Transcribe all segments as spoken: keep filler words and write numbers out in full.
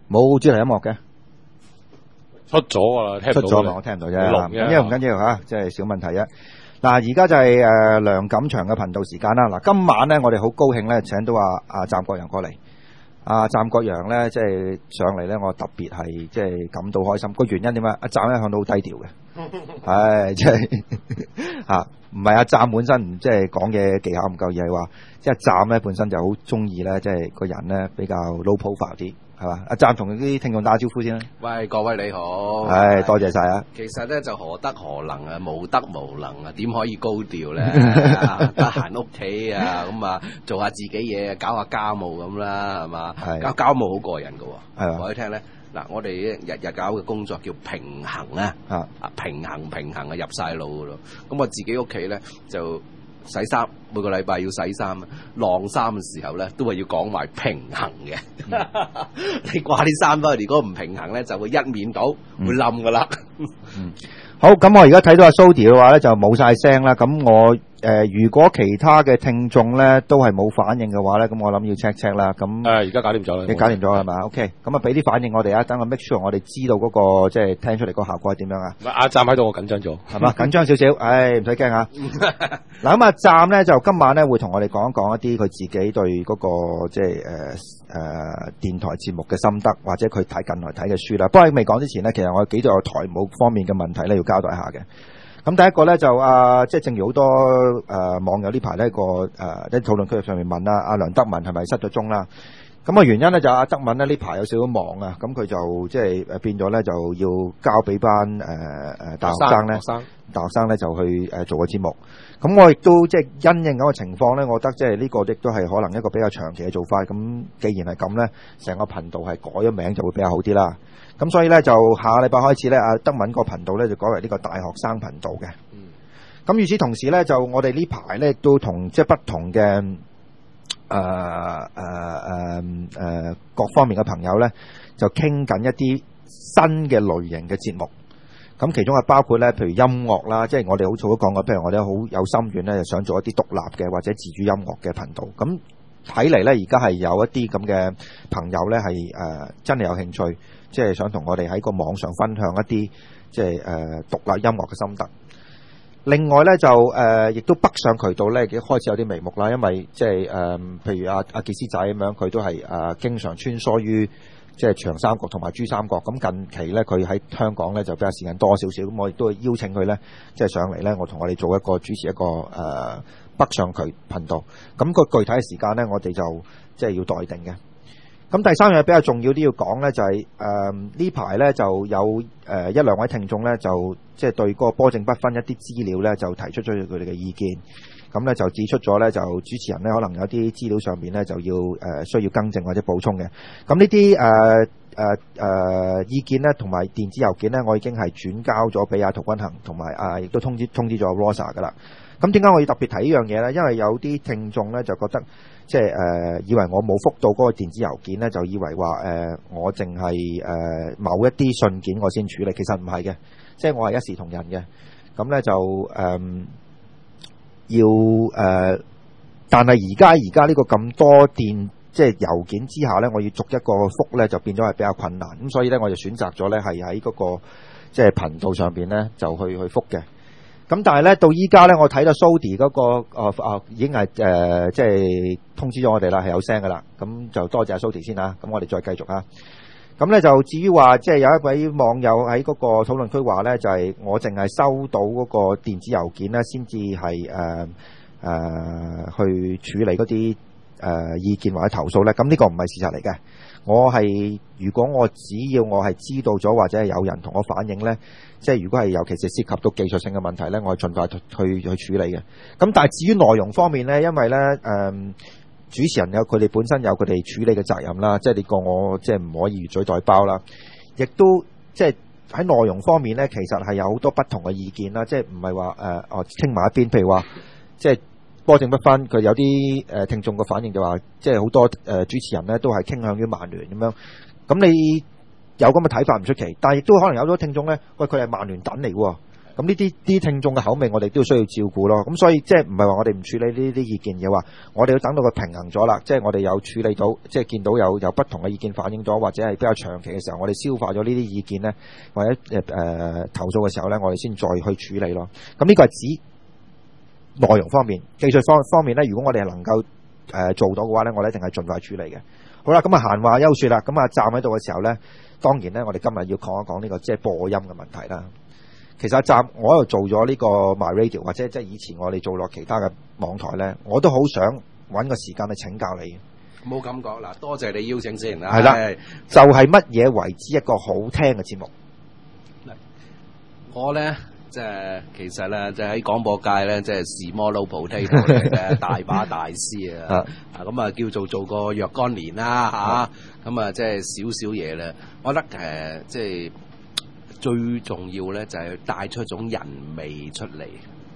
冇主題音樂嘅， 出咗啊，聽唔到。 出咗嘛，我聽唔到啫。 錄唔緊要，唔緊要吓，即係小問題啫。嗱，而家就係誒梁錦祥嘅頻道時間啦。嗱，今晚咧，我哋好高興咧，請到阿阿湛國陽過嚟。阿湛國陽咧，即係上嚟咧，我特別係即係感到開心。個原因點啊？阿湛一向都好低調嘅，係即係嚇，唔係阿湛本身即係講嘢技巧唔夠，而係話即係湛咧本身就好中意咧，即係個人咧比較 low profile 啲。係嘛？阿湛同啲聽眾打招呼先啦。 喂，各位你好。 係，多謝晒啊。 其實咧就何德何能啊，無德無能啊，點可以高調咧？得閒屋企啊，咁啊做下自己嘢，搞下家務咁啦，係嘛？搞家務好過癮噶喎。係話你聽咧，嗱，我哋日日搞嘅工作叫平衡啊，啊平衡平衡啊入晒腦噶咯。咁我自己屋企咧就洗衫，每個禮拜要洗衫啊，晾衫嘅時候咧都係要講埋平衡嘅。嗯、你掛啲衫翻去，如果唔平衡咧，就會一面倒，會冧噶啦。 嗯，好，咁我而家睇到阿 Sody 嘅話咧就冇晒聲啦。咁我誒、呃，如果其他嘅聽眾咧都係冇反應嘅話咧，咁我諗要 check check 啦。咁誒， 而家搞掂咗啦， 你搞掂咗係嘛 ？OK，咁啊俾啲反應我哋啊，等我 make sure 我哋知道嗰、那個即係聽出嚟個效果係點樣啊。 阿湛喺度，我緊張咗， 係嘛？緊張少少，唉，唔使驚啊。嗱咁啊，湛咧就今晚咧會同我哋講一講一啲佢自己對嗰、那個即係誒誒電台節目嘅心得，或者佢睇近來睇嘅書啦。不過喺未講之前咧，其實我有幾個台務方面嘅問題咧要交代下嘅。咁第一個咧就啊，即係正如好多誒、呃、網友呢排呢個誒喺討論區上面問啦，阿梁德文係咪失咗蹤啦？咁、那個原因咧就阿德文咧呢排有少少忙啊，咁佢就即係誒變咗咧就要交俾班誒誒大學生咧，大學生咧就去誒做個節目。咁我亦都即係因應嗰個情況咧，我覺得即係呢個亦都係可能一個比較長期嘅做法。咁既然係咁咧，成個頻道係改咗名就會比較好啲啦。咁所以咧就下個禮拜開始咧，阿德文個頻道咧就改為呢個大學生頻道嘅。嗯。咁與此同時咧，就我哋呢排咧都同即係不同嘅誒誒誒誒各方面嘅朋友咧，就傾緊一啲新嘅類型嘅節目。咁其中係包括咧，譬如音樂啦，即係我哋好早都講過，譬如我哋好有心願咧，就想做一啲獨立嘅或者自主音樂嘅頻道。咁睇嚟咧，而家係有一啲咁嘅朋友咧，係誒真係有興趣，即係想同我哋喺個網上分享一啲即係誒獨立音樂嘅心得。另外咧就誒，亦都北上渠道咧，已經開始有啲眉目啦，因為即係誒，譬如阿阿傑斯仔咁樣，佢都係誒經常穿梭於即係長三角同埋珠三角。咁近期咧，佢喺香港咧就比較時間多少少，咁我亦都會邀請佢咧，即係上嚟咧，我同我哋做一個主持一個誒、呃、北上渠頻道。咁、個具體嘅時間咧，我哋就即係要待定嘅。咁第三樣比較重要啲要講咧，就係誒呢排咧就有誒、呃、一兩位聽眾咧，就即係對嗰個波正不分一啲資料咧，就提出咗佢哋嘅意見。咁咧就指出咗咧，就主持人咧可能有啲資料上面咧就要誒、呃、需要更正或者補充嘅。咁呢啲誒誒誒意見咧，同埋電子郵件咧，我已經係轉交咗俾阿涂君行，同埋啊亦都通知通知咗 Rosa 噶啦。咁點解我要特別提呢樣嘢咧？因為有啲聽眾咧就覺得即係誒以為我冇覆到嗰個電子郵件咧，就以為話誒、呃、我淨係誒某一啲信件我先處理，其實唔係嘅，即係我係一視同仁嘅。咁咧就誒、呃、要誒、呃，但係而家而家呢個咁多電即係郵件之下咧，我要逐一個覆咧，就變咗係比較困難。咁所以咧，我就選擇咗咧係喺嗰個即係頻道上邊咧就去去覆嘅。咁但係咧到依家咧，我睇到 Sody 嗰、那個啊啊已經係誒、呃、即係通知咗我哋啦，係有聲噶啦。咁就多謝阿 Sody 先啊。咁我哋再繼續啊。咁咧就至於話即係有一位網友喺嗰個討論區話咧，就係、是、我淨係收到嗰個電子郵件咧，先至係誒誒去處理嗰啲誒意見或者投訴咧。咁呢個唔係事實嚟嘅。我係如果我只要我係知道咗或者係有人同我反映咧，即係如果係尤其是涉及到技術性嘅問題咧，我係盡快去去處理嘅。咁但係至於內容方面咧，因為咧誒、嗯、主持人有佢哋本身有佢哋處理嘅責任啦，即係呢個我即係唔可以越俎代庖啦。亦都即係喺內容方面咧，其實係有好多不同嘅意見啦，即係唔係話誒哦傾埋一邊，譬如話即係。波正不分，佢有啲誒聽眾嘅反應就話，即係好多誒主持人咧都係傾向於曼聯咁樣。咁你有咁嘅睇法唔出奇，但係亦都可能有咗聽眾咧，喂佢係曼聯躉嚟喎， 咁呢啲啲聽眾嘅口味，我哋都需要照顧咯。咁所以即係唔係話我哋唔處理呢啲意見，而係話我哋要等到佢平衡咗啦，即係我哋有處理到，即係見到有有不同嘅意見反映咗，或者係比較長期嘅時候，我哋消化咗呢啲意見咧，或者誒誒、呃、投訴嘅時候咧，我哋先再去處理咯。咁呢個係指內容方面，技術方方面咧，如果我哋係能夠誒、呃、做到嘅話咧，我哋一定係盡快處理嘅。好啦，咁啊閒話休説啦，咁啊站喺度嘅時候咧，當然咧，我哋今日要講一講呢個即係播音嘅問題啦。其實阿站我喺度做咗呢個 My Radio 或者即係以前我哋做落其他嘅網台咧，我都好想揾個時間去請教你。 冇咁講嗱，多謝你邀請先啦。 係啦，就係乜嘢為之一個好聽嘅節目？ 我咧即係其實咧，即係喺廣播界咧，即係 small potato 嚟嘅，大把大師啊！啊咁啊，叫做做個若干年啦嚇，咁啊即係少少嘢啦。我覺得誒，即係最重要咧，就係帶出一種人味出嚟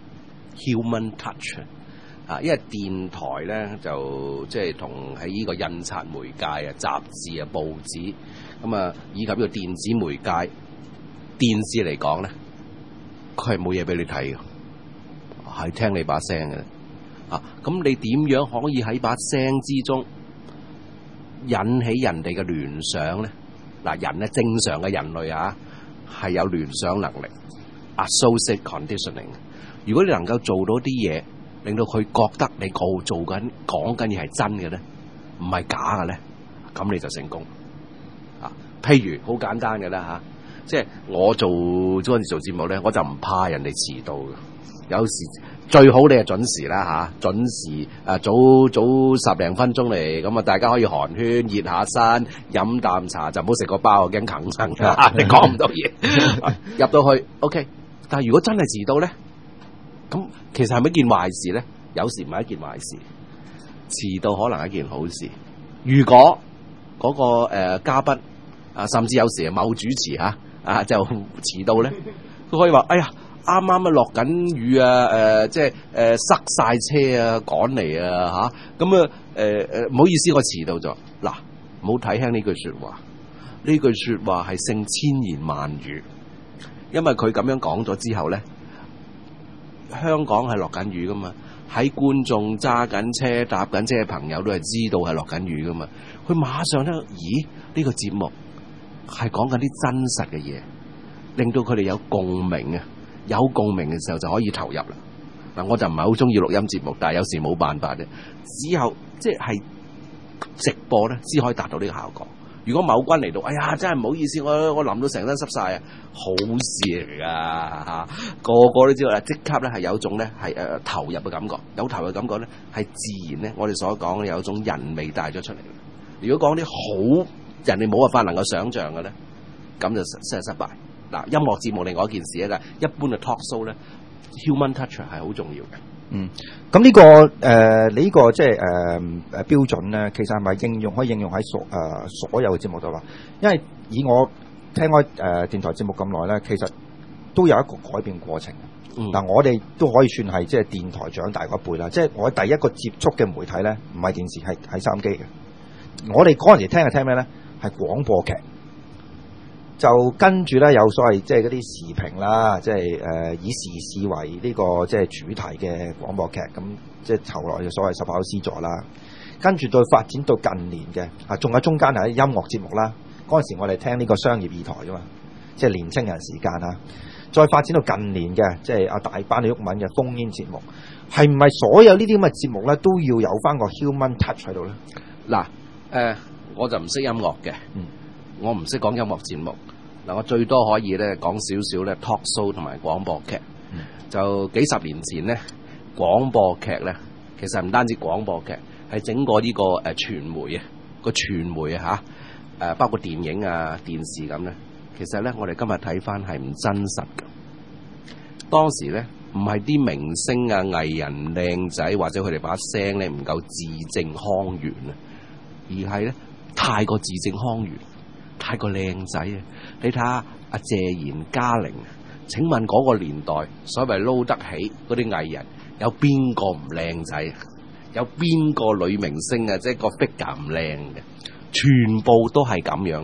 ，human touch 啊！因為電台咧就即係同喺呢個印刷媒介啊、雜誌啊、報紙咁啊，以及呢個電子媒介、電視嚟講咧。佢係冇嘢俾你睇嘅，係聽你把聲嘅啊！咁你點樣可以喺把聲之中引起人哋嘅聯想咧？嗱，人咧正常嘅人類啊，係有聯想能力 ，associate conditioning。如果你能夠做到啲嘢，令到佢覺得你個做緊講緊嘢係真嘅咧，唔係假嘅咧，咁你就成功啊！譬如好簡單嘅啦嚇。即係我做嗰陣時做節目咧，我就唔怕人哋遲到嘅。有時最好你係準時啦嚇，準時誒早早十零分鐘嚟，咁啊大家可以寒暄熱下身，飲啖茶就唔好食個包，我驚啃親你講唔到嘢。入到去 OK，但係如果真係遲到咧，咁其實係咪一件壞事咧？有時唔係一件壞事，遲到可能係一件好事。如果嗰、嗰個誒、呃、嘉賓啊，甚至有時係某主持嚇。啊！就遲到咧，佢可以話：哎呀，啱啱啊落緊雨啊！誒、呃，即係誒、呃、塞晒車啊，趕嚟啊嚇！咁啊誒誒，唔好意思，我遲到咗。嗱，唔好睇輕呢句説話，呢句説話係勝千言萬語，因為佢咁樣講咗之後咧，香港係落緊雨噶嘛，喺觀眾揸緊車搭緊車嘅朋友都係知道係落緊雨噶嘛，佢馬上咧，咦？呢、這個節目係講緊啲真實嘅嘢，令到佢哋有共鳴啊！有共鳴嘅時候就可以投入啦。嗱，我就唔係好中意錄音節目，但係有時冇辦法嘅，只有即係直播咧，先可以達到呢個效果。如果某君嚟到，哎呀，真係唔好意思，我我淋到成身濕晒啊！好事嚟噶嚇，個個都知道啦，即刻咧係有種咧係誒投入嘅感覺，有投入嘅感覺咧係自然咧，我哋所講嘅有一種人味帶咗出嚟。如果講啲好人哋冇辦法能夠想像嘅咧，咁就真係失敗。嗱，音樂節目另外一件事咧，就係一般嘅 talk show 咧 ，human touch 係好重要嘅。 嗯，咁呢、這個誒、呃，你呢個即係誒誒標準咧，其實係咪應用可以應用喺所誒、呃、所有嘅節目度啦？因為以我聽開誒、呃、電台節目咁耐咧，其實都有一個改變過程。嗱、嗯，我哋都可以算係即係電台長大嗰一輩啦。即係我第一個接觸嘅媒體咧，唔係電視，係係收音機嘅。我哋嗰陣時聽係聽咩咧？係廣播劇。就跟住咧，有所謂即係嗰啲時評啦，即係誒、呃、以時事為呢、這個即係主題嘅廣播劇，咁即係後來嘅所謂十八樓 C 座啦。跟住到發展到近年嘅啊，仲有中間係啲音樂節目啦。嗰陣時我哋聽呢個商業二台啫嘛，即係年青人時間啊。再發展到近年嘅，即係阿大班李毓民嘅烽煙節目，係唔係所有呢啲咁嘅節目咧都要有翻個 human touch 喺度咧？ 嗱，誒、呃、我就唔識音樂嘅，嗯，我唔識講音樂節目。嗱，我最多可以咧講少少咧 talk show 同埋廣播劇，嗯、就幾十年前咧廣播劇咧，其實唔單止廣播劇，係整個呢個誒傳媒啊個傳媒啊嚇誒，包括電影啊電視咁咧，其實咧我哋今日睇翻係唔真實嘅。當時咧唔係啲明星啊藝人靚仔或者佢哋把聲咧唔夠字正腔圓啊，而係咧太過字正腔圓。太過靚仔啊！你睇下阿謝賢、嘉玲，請問嗰個年代所謂撈得起嗰啲藝人，有邊個唔靚仔？有邊個女明星啊？即係個 figure 唔靚嘅，全部都係咁樣嘅。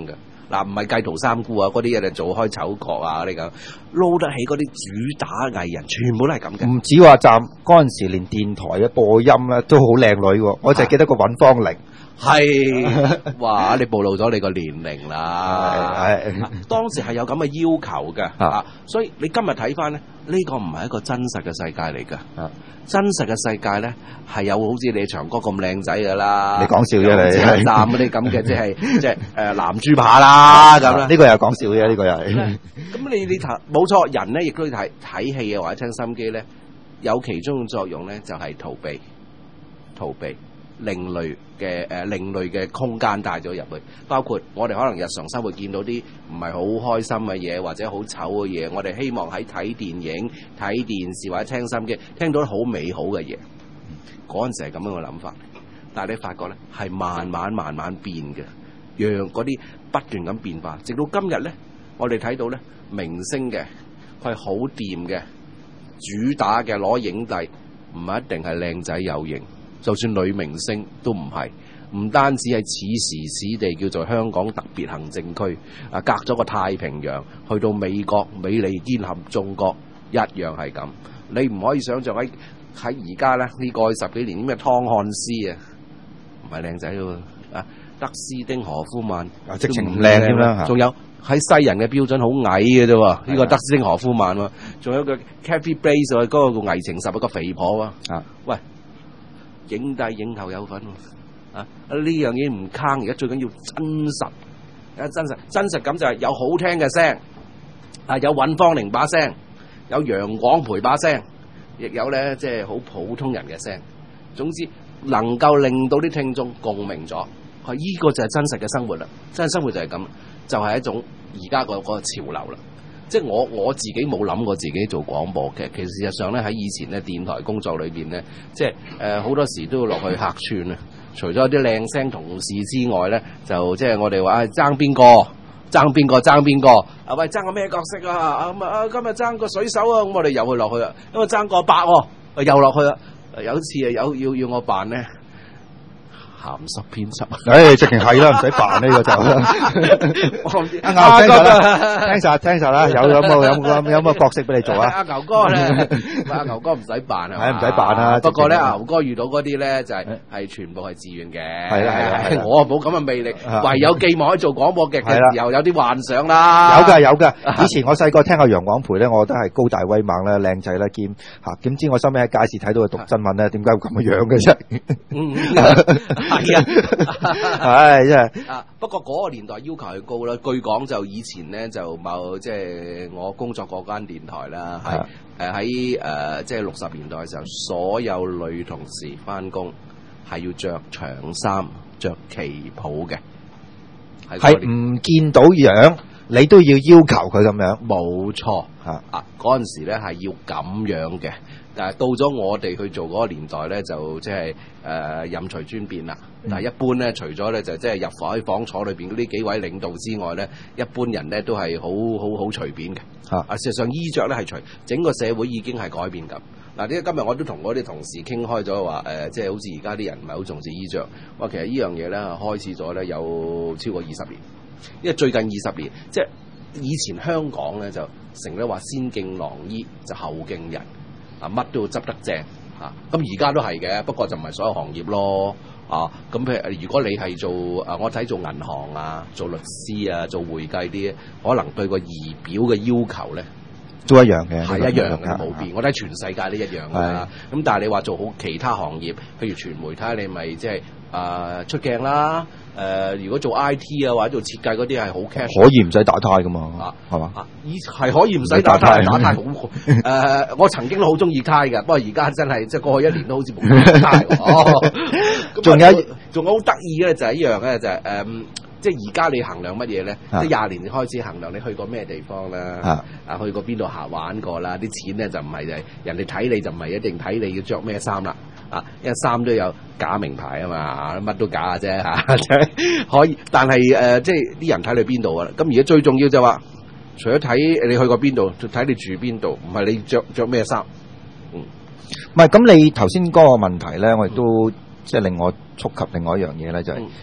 嗱，唔係計圖三姑啊，嗰啲嘢就做開丑角啊嗰啲咁，撈得起嗰啲主打藝人，全部都係咁嘅。 唔止話站嗰陣時，連電台嘅播音咧都好靚女喎，我就係記得個尹芳玲。 係，哇！你暴露咗你個年齡啦。 係當時係有咁嘅要求嘅啊，所以你今日睇翻咧，呢個唔係一個真實嘅世界嚟㗎。啊，真實嘅世界咧係有好似你長哥咁靚仔㗎啦。 你講笑啫你。 站嗰啲咁嘅，即係即係誒藍豬扒啦咁啦。 呢個又講笑嘅，呢個又係。 咁你你睇冇錯，人咧亦都睇睇戲啊或者聽心機咧，有其中嘅作用咧就係逃避，逃避。另類嘅誒、呃、另類嘅空間帶咗入去，包括我哋可能日常生活見到啲唔係好開心嘅嘢，或者好醜嘅嘢，我哋希望喺睇電影、睇電視或者聽心機，聽到啲好美好嘅嘢。嗰陣時係咁樣嘅諗法，但係你發覺咧係慢慢慢慢變嘅，讓嗰啲不斷咁變化，直到今日咧，我哋睇到咧明星嘅佢係好掂嘅，主打嘅攞影帝，唔係一定係靚仔有型。就算女明星都唔係，唔單止係此時此地叫做香港特別行政區，啊隔咗個太平洋去到美國美利堅合眾國一樣係咁。你唔可以想象喺喺而家咧呢過去十幾年啲咩湯漢斯啊，唔係靚仔喎，啊德斯丁何夫曼啊直情唔靚添啦， 仲有喺西人嘅標準好矮嘅啫喎，呢個德斯丁何夫曼喎，仲有個 Kathy Bates 嗰個個危情十一個肥婆啊，喂！影帝影后有份喎，啊呢樣嘢唔坑，而家最緊要真實，啊真實真實感就係有好聽嘅聲，啊有尹芳玲把聲，有楊廣培把聲，亦有咧即係好普通人嘅聲，總之能夠令到啲聽眾共鳴咗，係依個就係真實嘅生活啦，真實生活就係咁，就係一種而家個個潮流啦。即係我我自己冇諗過自己做廣播嘅，其實事實上咧喺以前咧電台工作裏邊咧，即係誒好多時都要落去客串啊。除咗啲靚聲同事之外咧，就即係我哋話爭邊個爭邊個爭邊個啊喂爭個咩角色啊咁啊今日爭個水手啊，咁我哋又去落去啊，因為爭個伯喎，又落去啦。有一次啊有要要我扮咧。鹹濕編輯， 誒，直情係啦，唔使煩呢個就。阿牛聽實啦，聽實聽實啦，有有冇有冇有冇角色俾你做啊？ 阿牛哥咧，阿牛哥唔使扮啊， 係唔使扮啊。 不過咧，牛哥遇到嗰啲咧就係係全部係自願嘅。 係啦係啦， 我啊冇咁嘅魅力，唯有寄望喺做廣播劇嘅時候有啲幻想啦。 有㗎有㗎，以前我細個聽阿楊廣培咧，我覺得係高大威猛咧，靚仔咧兼嚇，點知我收尾喺街市睇到佢讀新聞咧，點解會咁嘅樣嘅啫？係啊，唉，真係啊！不過嗰個年代要求係高啦。據講就以前咧就某即係我工作嗰間電台啦，係誒喺誒即係六十年代嘅時候，所有女同事翻工係要着長衫、着旗袍嘅， 係唔見到樣，你都要要求佢咁樣。 冇錯嚇啊！嗰陣時咧係要咁樣嘅。但係到咗我哋去做嗰個年代咧，就即係誒任隨專變啦。但係一般咧，除咗咧就即係入房喺房坐裏邊嗰啲幾位領導之外咧，一般人咧都係好好好隨便嘅。啊，事實上衣着咧係隨整個社會已經係改變緊。嗱，呢今日我都同嗰啲同事傾開咗話誒，即係好似而家啲人唔係好重視衣着。話其實呢樣嘢咧開始咗咧有超過二十年，因為最近二十年即係以前香港咧就成日話先敬郎衣就後敬人。啊，乜都要執得正嚇，咁而家都係嘅，不過就唔係所有行業咯。啊，咁譬如如果你係做啊，我睇做銀行啊、做律師啊、做會計啲，可能對個儀表嘅要求咧都一樣嘅， 係一樣嘅冇變。我睇全世界都一樣㗎啦。咁但係你話做好其他行業，譬如傳媒，睇下你咪即係啊出鏡啦。誒、呃，如果做 I T 啊或者做設計嗰啲係好 cash， 可以唔使打呔噶嘛，係嘛？ 啊，以係可以唔使打呔，打呔好誒、呃，我曾經都好中意呔嘅，不過而家真係即係過去一年都好似冇呔。哦，仲有仲有好得意嘅就係一樣咧，就係、是、誒、嗯，即係而家你衡量乜嘢咧？即係廿年開始衡量你去過咩地方啦，啊，去過邊度行玩過啦？啲錢咧就唔係就係人哋睇你就唔係一定睇你要着咩衫啦。啊，因為衫都有假名牌啊嘛，乜都假嘅啫嚇，可以。但係誒、呃，即係啲人睇你邊度啊？咁而家最重要就話，除咗睇你去過邊度，就睇你住邊度，唔係你着着咩衫。嗯， 唔係咁，你頭先嗰個問題咧，我亦都即係令我觸及另外一樣嘢咧，就係、是、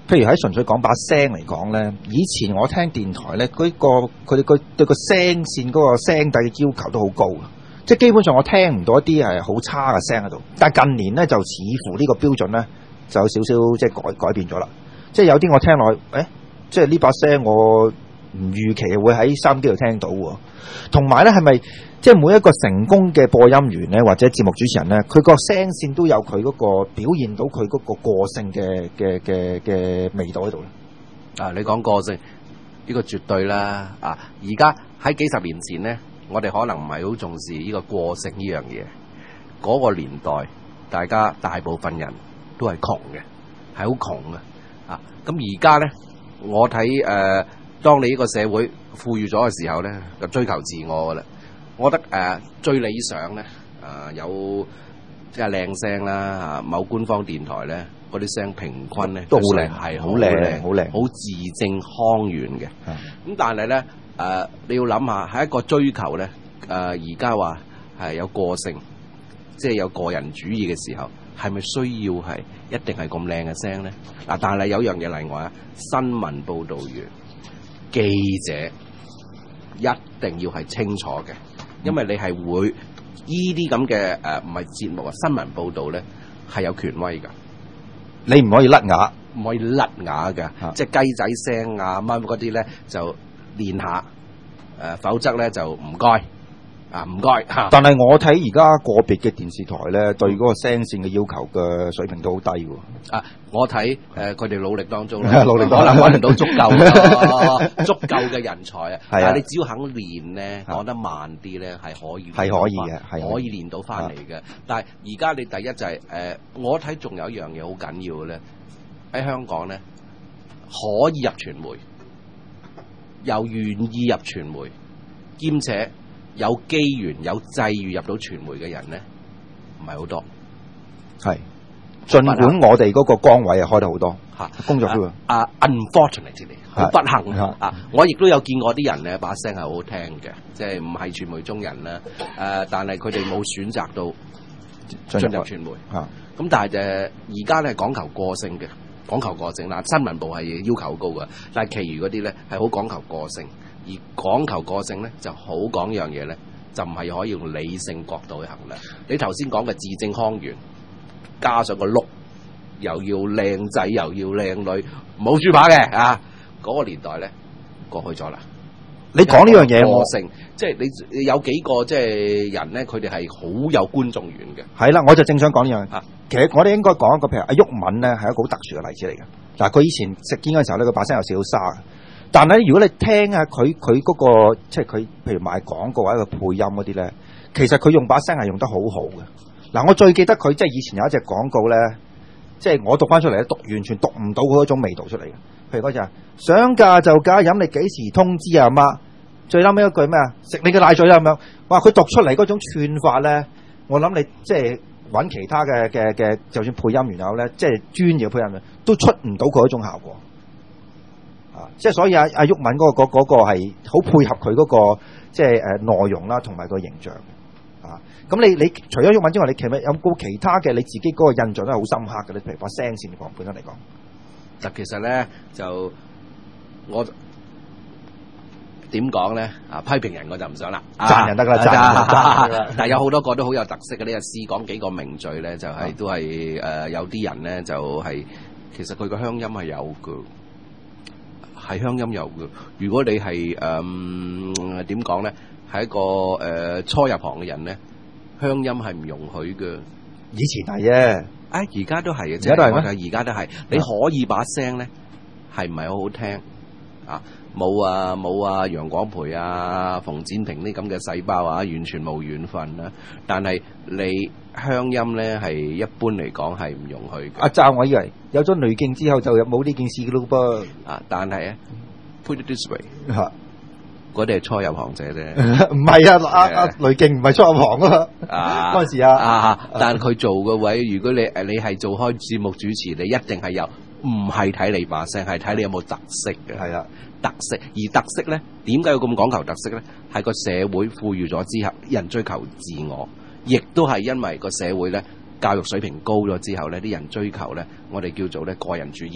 譬如喺純粹講把聲嚟講咧，以前我聽電台咧，嗰、嗰個佢哋個對個聲線嗰個聲底嘅要求都好高嘅，即係基本上我聽唔到一啲係好差嘅聲喺度。但係近年咧就似乎呢個標準咧就有少少即係改改變咗啦。即係有啲我聽落去，誒，即係呢把聲我唔預期會喺收音機度聽到喎。同埋咧係咪即係每一個成功嘅播音員咧，或者節目主持人咧，佢個聲線都有佢嗰個表現到佢嗰個個性嘅嘅嘅嘅味道喺度咧？ 啊，你講個性呢個絕對啦。啊，而家喺幾十年前咧，我哋可能唔係好重視呢個個性呢樣嘢。嗰個年代，大家大部分人都係窮嘅，係好窮嘅。啊，咁而家咧，我睇誒、呃，當你呢個社會富裕咗嘅時候咧，就追求自我噶啦。我覺得誒、呃、最理想咧，誒、呃、有即係靚聲啦，啊某官方電台咧嗰啲聲平均咧都好靚， 係好靚，好靚， 好字正腔圓嘅。咁但係咧誒，你要諗下，係一個追求咧，誒而家話係有個性，即係有個人主義嘅時候，係咪需要係一定係咁靚嘅聲咧？嗱，但係有樣嘢例外啊，新聞報導員、記者一定要係清楚嘅。因為你係會依啲咁嘅誒，唔係節目啊，新聞報導咧係有權威㗎， 你唔可以甩牙， 唔可以甩牙㗎，即係雞仔聲啊乜嗰啲咧就練下，誒、呃、否則咧就唔該啊唔該嚇。 但係我睇而家個別嘅電視台咧，對嗰個聲線嘅要求嘅水平都好低喎。 啊，我睇誒佢哋努力當中努力可能揾唔到足夠嘅足夠嘅人才啊。但係你只要肯練咧，講得慢啲咧，係可以係可以嘅，係可以練到翻嚟嘅。但係而家你第一就係、是、誒、呃，我睇仲有一樣嘢好緊要嘅咧，喺香港咧可以入傳媒，又願意入傳媒，兼且有機緣有際遇入到傳媒嘅人咧，唔係好多。係。儘管我哋嗰個崗位係開得好多嚇， 工作都啊 ，unfortunately 好不幸啊！我亦都有見過啲人咧，把聲係好好聽嘅，即係唔係傳媒中人啦。誒、呃，但係佢哋冇選擇到進入傳媒嚇。咁但係誒，而家咧講求個性嘅，講求個性嗱，新聞部係要求好高嘅，但係其餘嗰啲咧係好講求個性，而講求個性咧就好講樣嘢咧，就唔係可以用理性角度去衡量。你頭先講嘅字正腔圓。加上個碌，又要靚仔，又要靚女，冇豬扒嘅啊！嗰、那個年代咧過去咗啦。 你講呢樣嘢，我性即係你，你有幾個即係人咧，佢哋係好有觀眾緣嘅。 係啦，我就正想講呢樣嘢。其實我哋應該講一個，譬如阿毓民咧，係一個好特殊嘅例子嚟嘅。嗱，佢以前食煙嘅時候咧，佢把聲有少少沙，但係如果你聽下佢佢嗰個，即係佢譬如賣廣告或者佢配音嗰啲咧，其實佢用把聲係用得好好嘅。嗱，我最記得佢即係以前有一隻廣告咧，即係我讀翻出嚟咧，讀完全讀唔到佢嗰種味道出嚟嘅。譬如嗰隻想嫁就嫁，飲你幾時通知啊媽？最嬲尾一句咩啊？食你嘅奶嘴啦咁樣。哇！佢讀出嚟嗰種串法咧，我諗你即係揾其他嘅嘅嘅，就算配音員有咧，即係專業配音員都出唔到佢嗰種效果。啊！即係所以阿阿毓民嗰個嗰嗰個係好配合佢嗰個即係誒內容啦，同埋個形象。啊！咁你你除咗毓民之外，你其實有冇其他嘅你自己嗰個印象都係好深刻嘅咧？譬如把聲線講本身嚟講， 嗱，其實咧就我點講咧啊？批評人我就唔想啦， 讚人得啦，讚人。 但係有好多個都好有特色嘅，呢個試講幾個名嘴咧，就係、是、都係誒、呃、有啲人咧就係、是、其實佢個鄉音係有嘅，係鄉音有嘅。如果你係誒點講咧？係一個誒、呃、初入行嘅人咧，鄉音係唔容許嘅。 以前係啫， 啊而家都係嘅， 而家都係咩？ 而家都係。你可以把聲咧係唔係好好聽啊？冇啊冇啊楊廣培啊馮展平呢咁嘅細胞啊，完全冇緣分啦。但係你鄉音咧係一般嚟講係唔容許嘅。 阿罩，我以為有咗濾鏡之後就冇呢件事嘅咯噃。 啊，但係咧 put it this way 嚇。 嗰啲係初入行者啫， 唔係啊！阿阿雷勁唔係初入行啊嘛，嗰陣時啊， 啊但係佢做嘅位，如果你誒你係做開節目主持，你一定係有，唔係睇你把聲，係睇你有冇特色嘅。 係啊， 特色而特色咧，點解要咁講求特色咧？係個社會富裕咗之後，人追求自我，亦都係因為個社會咧教育水平高咗之後咧，啲人追求咧，我哋叫做咧個人主義。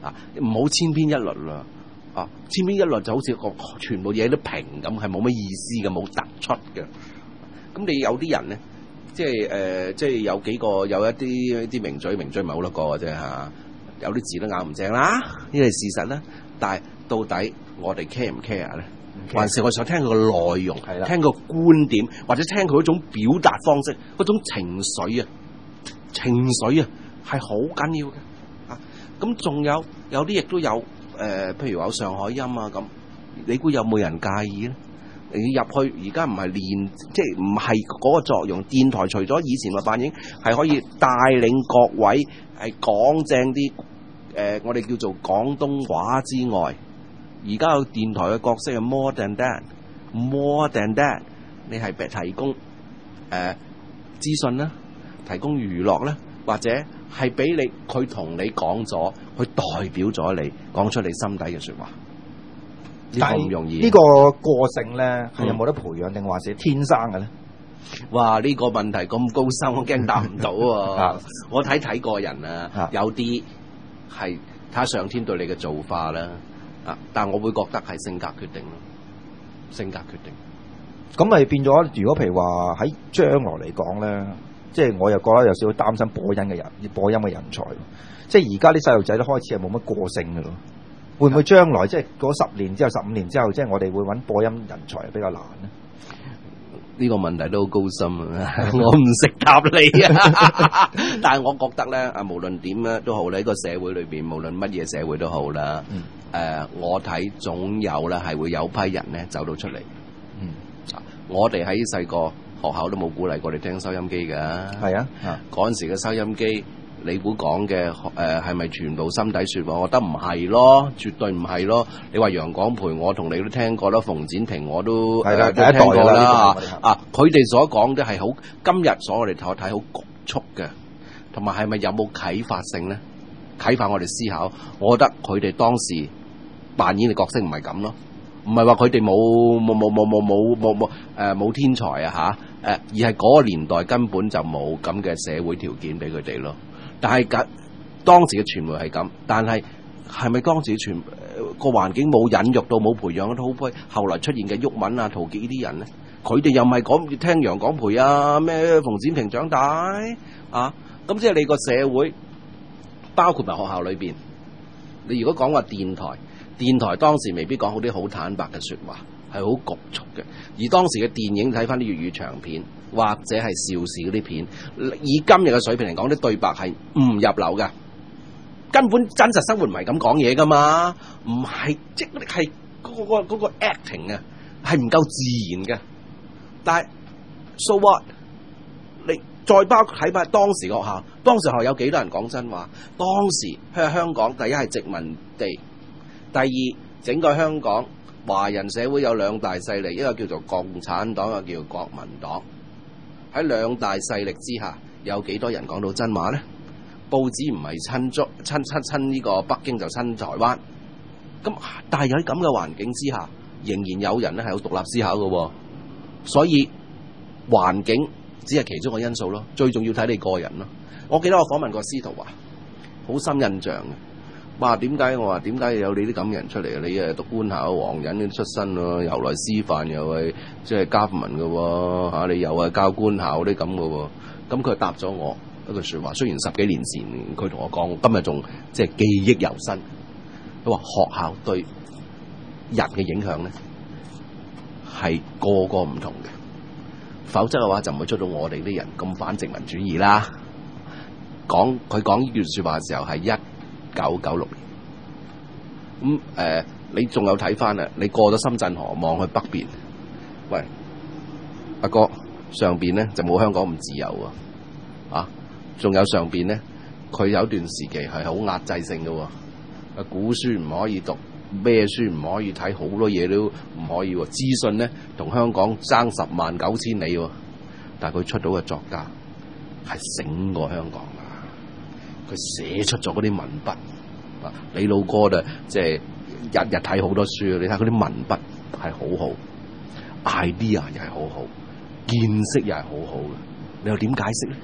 啊，唔好千篇一律啦。啊，千篇一律就好似個全部嘢都平咁，係冇乜意思嘅，冇突出嘅。咁你有啲人咧，即係誒、呃，即係有幾個有一啲一啲名嘴，名嘴唔係好多個嘅啫嚇，有啲字都咬唔正啦，呢個係事實啦。但係到底我哋 care 唔 care 咧？還是我想聽佢個內容，聽個觀點，或者聽佢嗰種表達方式，嗰種情緒啊，情緒啊係好緊要嘅啊！咁仲有有啲亦都有誒、呃，譬如有上海音啊咁，你估有冇人介意咧？你入去而家唔係練，即係唔係嗰個作用。電台除咗以前嘅扮演係可以帶領各位係講正啲誒、呃，我哋叫做廣東話之外。而家有電台嘅角色係 more than that，more than that， 你係提供誒、呃、資訊啦，提供娛樂啦，或者係俾你佢同你講咗，佢代表咗你講出你心底嘅説話。呢個唔容易。呢個個性咧係有冇得培養定還是天生嘅咧？ 哇！呢、呢個問題咁高深，我驚答唔到喎。我睇睇個人啊，有啲係睇下上天對你嘅造化啦。啊！但係我會覺得係性格決定咯，性格決定。 咁咪變咗？如果譬如話喺將來嚟講咧，即係我又覺得有少少擔心播音嘅人，播音嘅人才。即係而家啲細路仔都開始係冇乜個性嘅咯。會唔會將來即係嗰十年之後、十五年之後，即係我哋會揾播音人才比較難咧？ 呢個問題都好高深啊！我唔識答你啊！但係我覺得咧，啊無論點咧都好咧，呢個社會裏邊無論乜嘢社會都好啦。嗯誒、呃，我睇總有咧，係會有批人咧走到出嚟。嗯，我哋喺細個學校都冇鼓勵過你聽收音機㗎。係啊，嗰陣時嘅收音機，你估講嘅誒係咪全部心底説話？我覺得唔係咯，絕對唔係咯。你話楊廣培，我同你都聽過啦，馮展平我都係啦，呃、第一代啦啊，佢哋所講嘅係好今日所我哋睇睇好局促嘅，同埋係咪有冇啟發性咧？啟發我哋思考，我覺得佢哋當時扮演嘅角色唔係咁咯，唔係話佢哋冇冇冇冇冇冇冇冇誒冇天才啊嚇誒、呃，而係嗰個年代根本就冇咁嘅社會條件俾佢哋咯。但係緊當時嘅傳媒係咁，但係係咪當時嘅傳個環境冇引育到冇培養到好批後來出現嘅毓民啊、陶傑呢啲人咧？佢哋又唔係講聽楊廣培啊、咩馮展平長大啊？咁即係你個社會。包括埋學校裏邊，你如果講話電台，電台當時未必講好啲好坦白嘅説話，係好局促嘅。而當時嘅電影睇翻啲粵語長片，或者係邵氏嗰啲片，以今日嘅水平嚟講，啲對白係唔入流嘅，根本真實生活唔係咁講嘢噶嘛，唔係即係嗰個嗰、嗰個 acting 啊，係唔夠自然嘅。但係 so what？你再包括睇翻當時學校，當時學校有幾多人講真話？當時喺香港，第一係殖民地，第二整個香港華人社會有兩大勢力，一個叫做共產黨，一個叫做國民黨。喺兩大勢力之下，有幾多人講到真話呢？報紙唔係親中親親親呢個北京就親台灣。咁但係喺咁嘅環境之下，仍然有人咧係有獨立思考嘅，所以環境只係其中嘅因素咯，最重要睇你個人咯。我記得我訪問過司徒華，好深印象嘅。哇！點解我話點解有你啲咁嘅人出嚟啊？你誒讀官校，黃仁出身喎，由來師範又係即係 government 嘅喎嚇，你又係教官校啲咁嘅喎。咁佢答咗我一句説話，雖然十幾年前佢同我講，今日仲即係記憶猶新。佢話學校對人嘅影響咧係個個唔同嘅。否則嘅話就唔會出到我哋啲人咁反殖民主義啦。講佢講呢段説話嘅時候係一九九六年。咁、嗯、誒、呃，你仲有睇翻啊？你過咗深圳河望去北邊，喂，阿哥上邊咧就冇香港咁自由喎。啊，仲有上邊咧，佢有一段時期係好壓制性嘅喎。啊，古書唔可以讀。咩書唔可以睇，好多嘢都唔可以喎。資訊咧同香港爭十萬九千里喎，但係佢出到嘅作家係醒過香港啊！佢寫出咗嗰啲文筆啊，你老哥就即係日日睇好多書，你睇嗰啲文筆係好好 ，idea 又係好好，見識又係好好嘅，你又點解釋咧？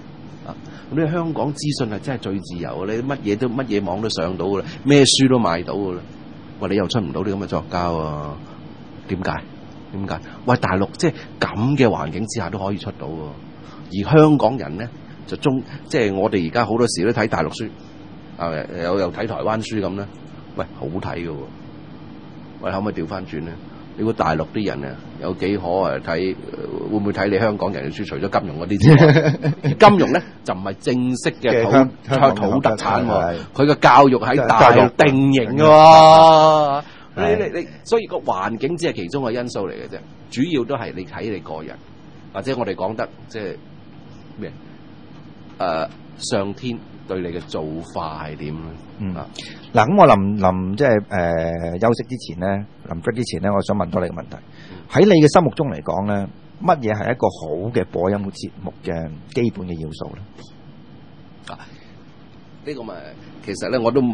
啊！咁你香港資訊係真係最自由嘅，你乜嘢都乜嘢網都上到㗎啦，咩書都買到㗎啦。喂，你又出唔到啲咁嘅作家喎？點解？點解？喂，大陸即係咁嘅環境之下都可以出到喎，而香港人咧就中即係我哋而家好多時都睇大陸書，啊又又睇台灣書咁咧。喂，好睇㗎喎！喂，可唔可以調翻轉咧？如果大陸啲人啊，有幾可啊睇，會唔會睇你香港人嘅書？除咗金融嗰啲之外，而金融咧就唔係正式嘅土土特產喎，佢嘅教育喺大陸定型嘅喎。你你你，所以個環境只係其中嘅因素嚟嘅啫，主要都係你睇你個人，或者我哋講得即係咩？誒，上天對你嘅造化係點咧？ 嗯啊，嗱咁我臨臨即係誒休息之前咧，臨出之前咧，我想問多你個問題。喺你嘅心目中嚟講咧，乜嘢係一個好嘅播音節目嘅基本嘅要素咧？ 啊，呢個咪其實咧我都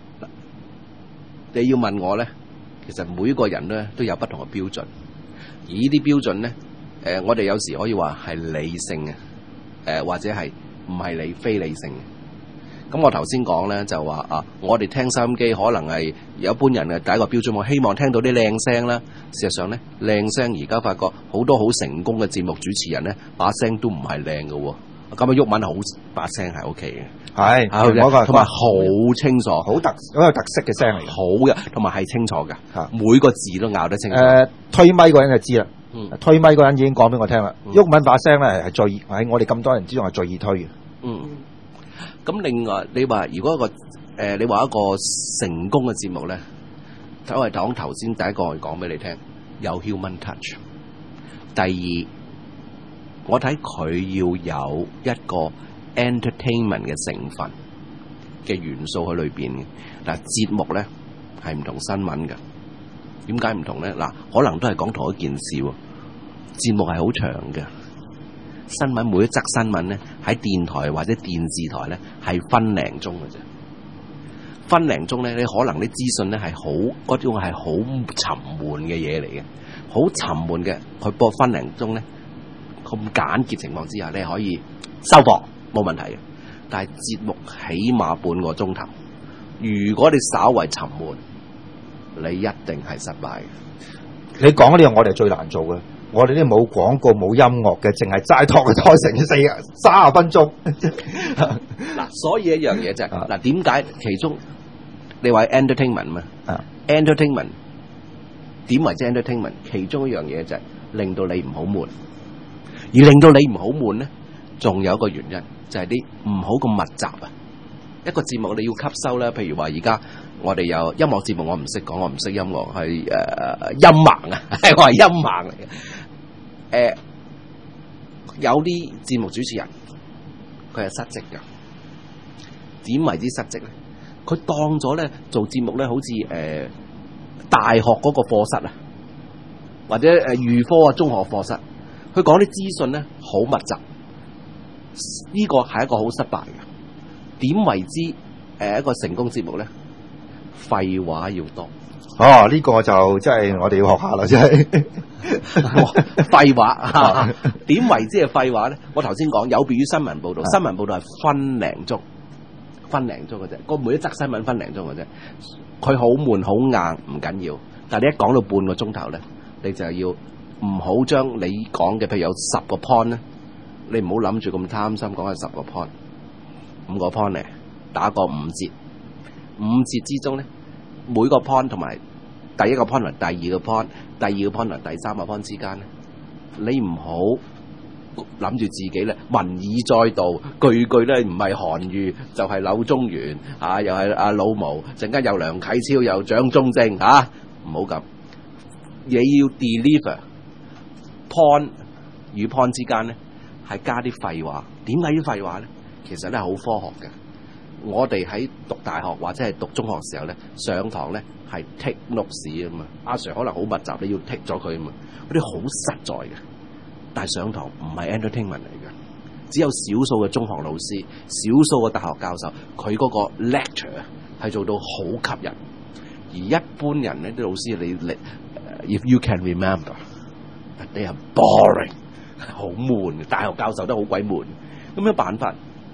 你要問我咧，其實每個人咧都有不同嘅標準，而呢啲標準咧，誒我哋有時可以話係理性嘅，誒或者係唔係理非理性嘅。咁我頭先講咧就話啊，我哋聽收音機可能係有一般人嘅第一個標準，我希望聽到啲靚聲啦。事實上咧，靚聲而家發覺好多好成功嘅節目主持人咧，把聲都唔係靚嘅喎。咁啊，毓民好把聲係 O K 嘅， 係嗰個同埋好清楚， 好特好有特色嘅聲嚟， 好嘅，同埋係清楚嘅，每個字都咬得清楚。 誒，推咪嗰人就知啦， 嗯， 推咪嗰人已經講俾我聽啦。毓民把聲咧係最喺我哋咁多人之中係最易推嘅， 嗯。咁另外，你話如果一個誒、呃，你話一個成功嘅節目咧，就係講頭先第一個我講俾你聽，有 human touch。第二，我睇佢要有一個 entertainment 嘅成分嘅元素喺裏邊嘅。嗱，節目咧係唔同新聞嘅，點解唔同咧？嗱，可能都係講同一件事喎，節目係好長嘅。新聞每一則新聞咧，喺電台或者電視台咧係分零鐘嘅啫，分零鐘咧，你可能啲資訊咧係好嗰種係好沉悶嘅嘢嚟嘅，好沉悶嘅，佢播分零鐘咧咁簡潔情況之下，你可以收貨冇問題嘅。但係節目起碼半個鐘頭，如果你稍為沉悶，你一定係失敗嘅。 你講呢樣我哋最難做嘅。我哋啲冇廣告冇音樂嘅，淨係齋托佢拖成四啊三十分鐘。 嗱，所以一樣嘢就係嗱，點解其中你話 entertainment 嘛？啊 ，entertainment 點為之 entertainment？其中一樣嘢就係令到你唔好悶，而令到你唔好悶咧，仲有一個原因就係啲唔好咁密集啊。一個節目你要吸收咧，譬如話而家我哋有音樂節目，我唔識講，我唔識音樂，係誒音盲啊，係我係音盲嚟嘅。誒、呃，有啲節目主持人佢係失職嘅，點為之失職咧？佢當咗咧做節目咧，好似誒、呃、大學嗰個課室啊，或者誒預科啊中學課室，佢講啲資訊咧好密集，呢、這個係一個好失敗嘅。點為之誒一個成功節目咧？廢話要多。 哦，呢、這個就真係我哋要學下啦，真係。 廢話，點為之係廢話咧？我頭先講有別於新聞報導，新聞報導係分零鐘，分零鐘嘅啫。個每一則新聞分零鐘嘅啫。佢好悶好硬唔緊要，但係你一講到半個鐘頭咧，你就要唔好將你講嘅，譬如有十個 point 咧，你唔好諗住咁貪心講係十個 point，五個 point 嚟打個五折，五折之中咧每個 point 同埋第一個 point 同第二個 point。第二個 point 同第三個 point 之間咧，你唔好諗住自己咧文以載道，句句咧唔係韓愈就係、是、柳宗元啊，又係阿老毛，陣間又梁啟超又蔣中正嚇，唔好咁。你要 deliver point 與 point 之間咧，係加啲廢話。點解啲廢話咧？其實咧好科學嘅。我哋喺讀大學或者係讀中學嘅時候咧，上堂咧係 take notes 啊嘛，阿 Sir 可能好密集，你要 take 咗佢啊嘛，嗰啲好實在嘅。但係上堂唔係 entertainment 嚟嘅，只有少數嘅中學老師、少數嘅大學教授，佢嗰個 lecture 係做到好吸引。而一般人咧啲老師，你你 if you can remember，they are boring，好悶嘅。大學教授都好鬼悶。咁樣辦法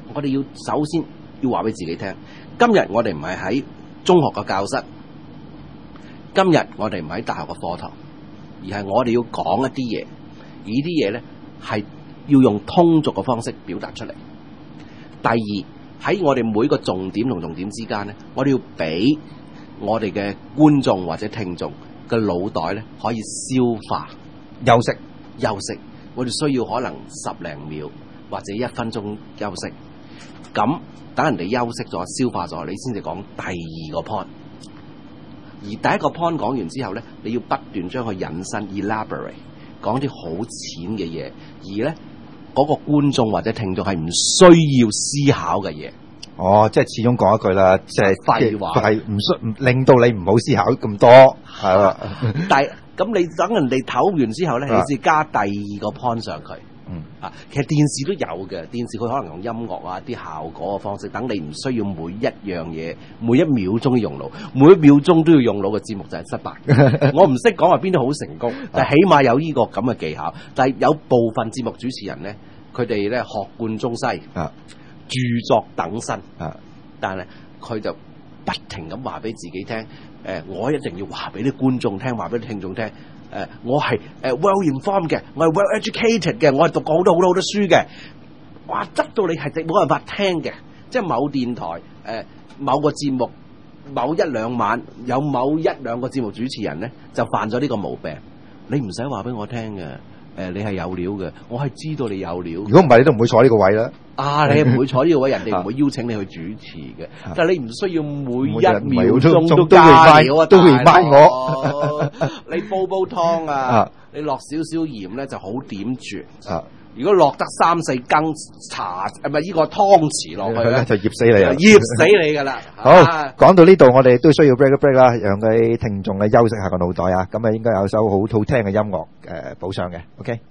我哋要首先要話俾自己聽，今日我哋唔係喺中學嘅教室，今日我哋唔喺大學嘅課堂，而係我哋要講一啲嘢，而呢啲嘢咧係要用通俗嘅方式表達出嚟。第二，喺我哋每個重點同重點之間咧，我哋要俾我哋嘅觀眾或者聽眾嘅腦袋咧可以消化休息休息。我哋需要可能十零秒或者一分鐘休息，咁等人哋休息咗、消化咗，你先至講第二個 point。而第一個 point 講完之後咧，你要不斷將佢引申 elaborate， 講啲好淺嘅嘢，而咧嗰個觀眾或者聽眾係唔需要思考嘅嘢。 哦，即係始終講一句啦，即係廢話， 係唔需令到你唔好思考咁多，係啦。 但係咁你等人哋唞完之後咧，你先加第二個 point 上去。 嗯啊，其實電視都有嘅，電視佢可能用音樂啊啲效果嘅方式，等你唔需要每一樣嘢每一秒鐘用腦，每一秒鐘都要用腦嘅節目就係失敗。我唔識講話邊啲好成功，但係起碼有呢個咁嘅技巧。但係有部分節目主持人咧，佢哋咧學貫中西， 啊， 著作等身， 啊， 但係咧佢就不停咁話俾自己聽，誒、呃，我一定要話俾啲觀眾聽，話俾啲聽眾聽。誒、呃，我係誒、呃、well informed 嘅，我係 well educated 嘅，我係讀過好多好多好多書嘅。哇，執到你係冇辦法聽嘅，即係某電台誒、呃、某個節目某一兩晚有某一兩個節目主持人咧就犯咗呢個毛病。你唔使話俾我聽嘅，誒、呃，你係有料嘅，我係知道你有料。 如果唔係，你都唔會坐呢個位啦。 啊，你唔會坐呢個位，人哋唔會邀請你去主持嘅。但係你唔需要每一秒鐘都加料啊， 都會翻我。 你煲煲湯啊，你落少少鹽咧就好點住。 啊， 如果落得三四羹茶，係咪呢個湯匙落去咧， 就醃死你啊！ 醃死你噶啦。 好，講到呢度，我哋都需要 break 一 break 啦，讓佢聽眾咧休息下個腦袋啊。咁啊，應該有首好好聽嘅音樂誒補上嘅。OK。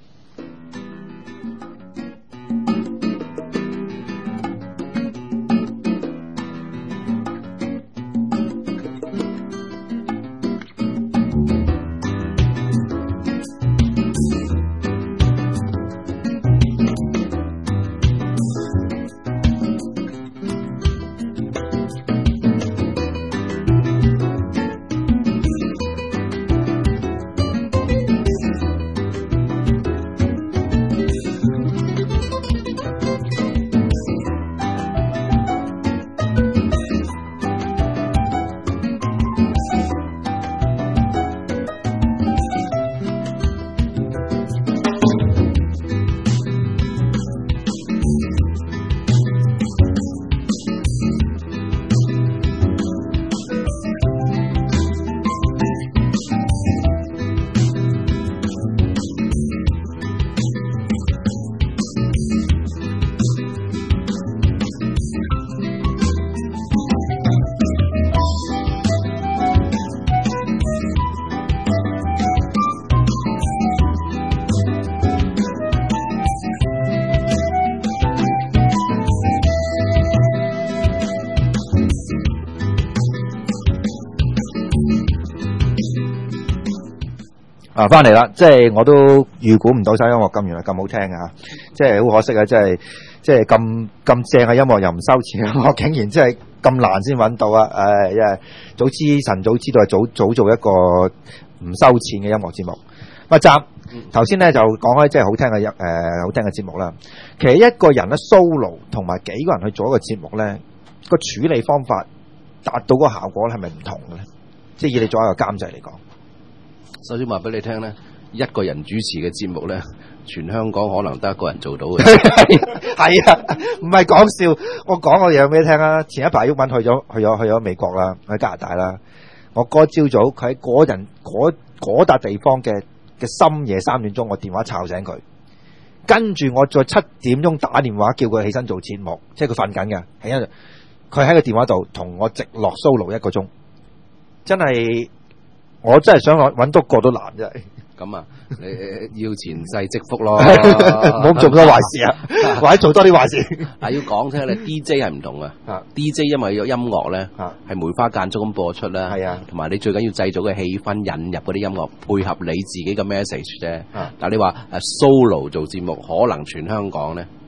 啊，翻嚟啦！即係我都預估唔到首音樂咁原來咁好聽啊！即係好可惜啊！即係即係咁咁正嘅音樂又唔收錢，我竟然真係咁難先揾到啊！誒，因為早知晨早知道係早早做一個唔收錢嘅音樂節目。阿集頭先咧就講開即係好聽嘅音誒好聽嘅節目啦。其實一個人咧 solo 同埋幾個人去做一個節目咧，個處理方法達到個效果咧係咪唔同嘅咧？即係以你作為一個監製嚟講。 首先話俾你聽咧，一個人主持嘅節目咧，全香港可能得一個人做到嘅。 係啊，唔係講笑。我講個嘢俾你聽啊。前一排毓民去咗去咗去咗美國啦，喺加拿大啦。我嗰朝早佢喺嗰人嗰嗰笪地方嘅嘅深夜三點鐘，我電話吵醒佢，跟住我再七點鐘打電話叫佢起身做節目，即係佢瞓緊嘅。係因為佢喺個電話度同我直落 solo 一個鐘，真係。我真係想揾揾多個都難啫。 咁啊，你要前世積福咯， 唔好做咁多壞事啊，或者做多啲壞事。 啊，要講聽咧 ，D J 係唔同啊。D J 因為有音樂咧，係梅花間竹咁播出啦。係啊，同埋你最緊要製造嘅氣氛，引入嗰啲音樂，配合你自己嘅 message 啫。但係你話誒 solo 做節目，可能全香港咧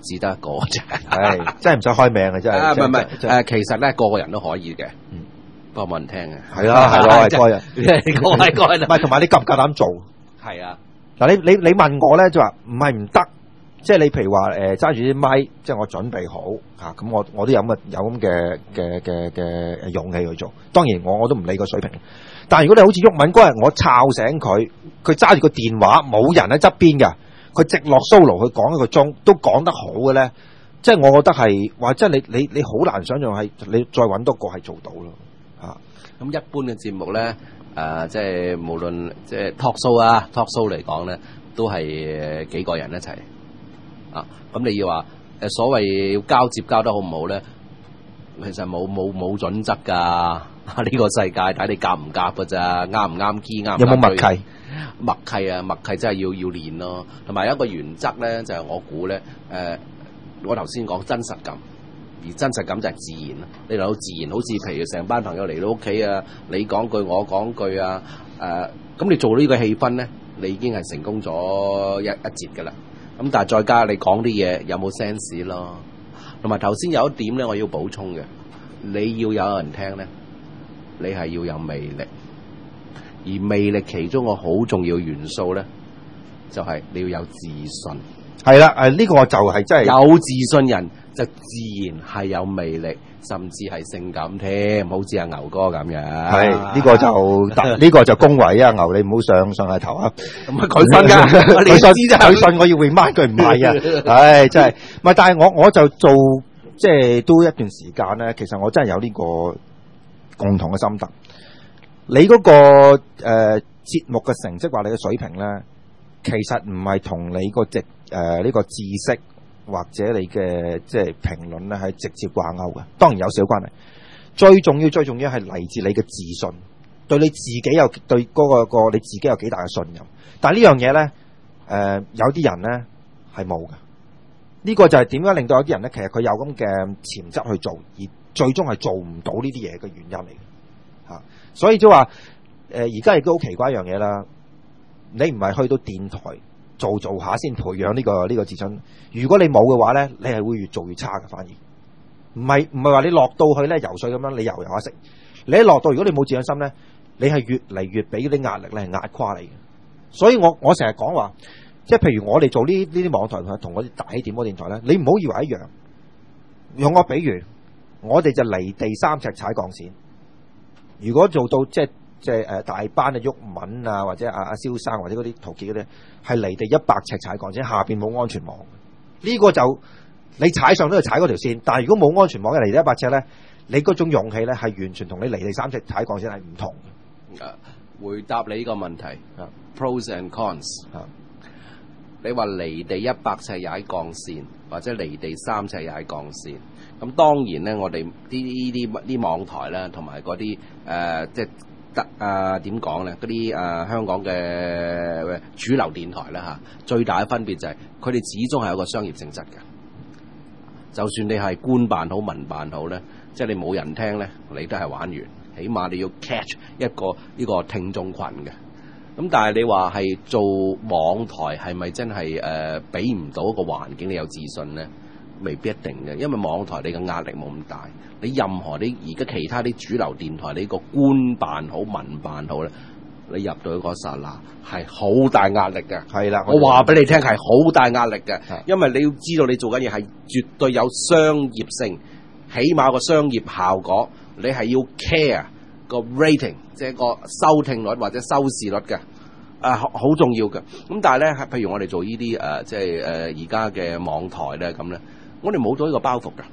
只得一個啫。 係真係唔使開名嘅真係。 唔係唔係誒，其實咧個個人都可以嘅，不過冇人聽嘅。 係啦係咯，係個人， 個係個人。 唔係同埋你夠唔夠膽做？ 係啊。 嗱你你你問我咧就話唔係唔得，即係你譬如話誒揸住啲咪，即係我準備好嚇，咁我我都有咁有咁嘅嘅嘅嘅勇氣去做。當然我我都唔理個水平，但係如果你好似毓民嗰日，我吵醒佢，佢揸住個電話冇人喺側邊嘅，佢直落 solo 去講一個鐘都講得好嘅咧，即係我覺得係話即係你你你好難想象係你再揾多個係做到咯嚇。 咁一般嘅節目咧。誒、呃，即係無論即係 talk show 啊 ，talk show 嚟講咧，都係幾個人一齊啊。咁你要話誒所謂要交接交得好唔好咧，其實冇冇冇準則㗎。呢、這個世界睇你夾唔夾㗎咋，啱唔啱 key 啱唔啱？ 有冇默契？ 默契啊，默契真係要要練咯。同埋有一個原則咧，就係、是、我估咧，誒、呃，我頭先講真實感。而真實感就係自然啦，你嚟到自然，好似譬如成班朋友嚟到屋企啊，你講句我講句啊，誒、呃，咁你做呢個氣氛咧，你已經係成功咗一一節噶啦。咁但係再加你講啲嘢有冇 sense 咯，同埋頭先有一點咧，我要補充嘅，你要有人聽咧，你係要有魅力，而魅力其中個好重要元素咧，就係、是、你要有自信。 係啦，誒、這、呢個就係真係有自信人。就自然係有魅力，甚至係性感添，好似阿牛哥咁樣。 係呢、這個就呢、這個就恭維啊牛，你唔好上上下頭啊。 咁啊佢信㗎，你信佢信我要 remind 佢唔係啊。唉，真係唔係，但係我我就做即係都一段時間咧。其實我真係有呢個共同嘅心得。你嗰、那個誒、呃、節目嘅成績或你嘅水平咧，其實唔係同你個直誒呢個知識。或者你嘅即係評論咧係直接掛鈎嘅，當然有少少關係。最重要最重要係嚟自你嘅自信，對你自己有對嗰、那個個你自己有幾大嘅信任。但係呢樣嘢咧，誒、呃、有啲人咧係冇嘅。呢、這個就係點解令到有啲人咧，其實佢有咁嘅潛質去做，而最終係做唔到呢啲嘢嘅原因嚟嘅嚇。所以即係話誒，而家亦都好奇怪一樣嘢啦。你唔係去到電台。做做下先培養呢、這個呢、這個自信。如果你冇嘅話咧，你係會越做越差嘅。反而唔係唔係話你落到去咧游水咁樣，你游游下食。你一落到，如果你冇自信心咧，你係越嚟越俾啲壓力咧係壓垮你嘅。所以我我成日講話，即係譬如我哋做呢呢啲網台同嗰啲大起點嗰電台咧，你唔好以為一樣。用個比喻，我哋就離地三尺踩鋼線。如果做到即係。即係誒大班嘅毓民啊，或者阿阿蕭生或者嗰啲陶傑嗰啲，係離地一百尺踩鋼線，下邊冇安全網。呢、這個就你踩上都係踩嗰條線，但係如果冇安全網嘅離地一百尺咧，你嗰種勇氣咧係完全同你離地三尺踩鋼線係唔同嘅。 誒，回答你呢個問題啊 ，pros and cons 啊。你話離地一百尺踩鋼線，或者離地三尺踩鋼線，咁當然咧，我哋呢啲啲啲網台啦，同埋嗰啲誒即係。得啊點講咧？嗰啲誒香港嘅主流電台啦嚇，最大嘅分別就係佢哋始終係有個商業性質嘅。就算你係官辦好、民辦好咧，即係你冇人聽咧，你都係玩完。起碼你要 catch 一個呢個聽眾群嘅。咁但係你話係做網台係咪真係誒俾唔到一個環境你有自信咧？未必一定嘅，因為網台你嘅壓力冇咁大。你任何啲而家其他啲主流電台，你個官辦好、民辦好咧，你入到去嗰剎那係好大壓力嘅。係啦，我話俾你聽係好大壓力嘅，因為你要知道你做緊嘢係絕對有商業性，起碼個商業效果，你係要 care 個 rating，即係個收聽率或者收視率嘅。啊，好重要嘅。咁但係咧，譬如我哋做呢啲誒，即係誒而家嘅網台咧咁咧。我哋冇咗呢個包袱㗎，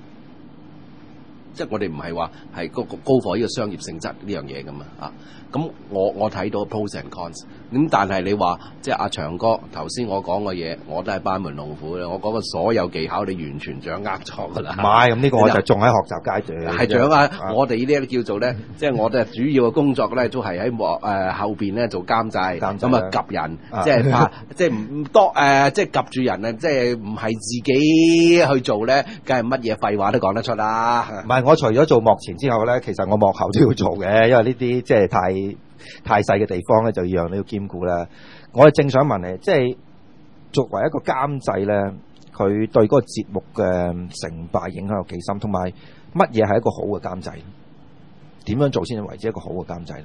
即係我哋唔係話係高高火呢個商業性質呢樣嘢咁啊！咁我我睇到 pros and cons， 咁但係你話即係阿長哥頭先我講嘅嘢，我都係班門弄斧啦。我講嘅所有技巧，你完全掌握咗㗎啦。唔係，咁呢個我就仲喺學習階段。係掌握，啊、我哋呢啲叫做咧，即係我哋主要嘅工作咧，都係喺幕誒後邊咧做監製，咁啊及人，啊、即係怕即係唔多誒、呃，即係及住人啊，即係唔係自己去做咧，梗係乜嘢廢話都講得出啦。唔係，我除咗做幕前之後咧，其實我幕後都要做嘅，因為呢啲即係太太細嘅地方咧，就要讓你要兼顧啦。我係正想問你，即係作為一個監製咧， 佢對嗰個節目嘅成敗影響有幾深，同埋乜嘢係一個好嘅監製？點樣做先至為之一個好嘅監製咧？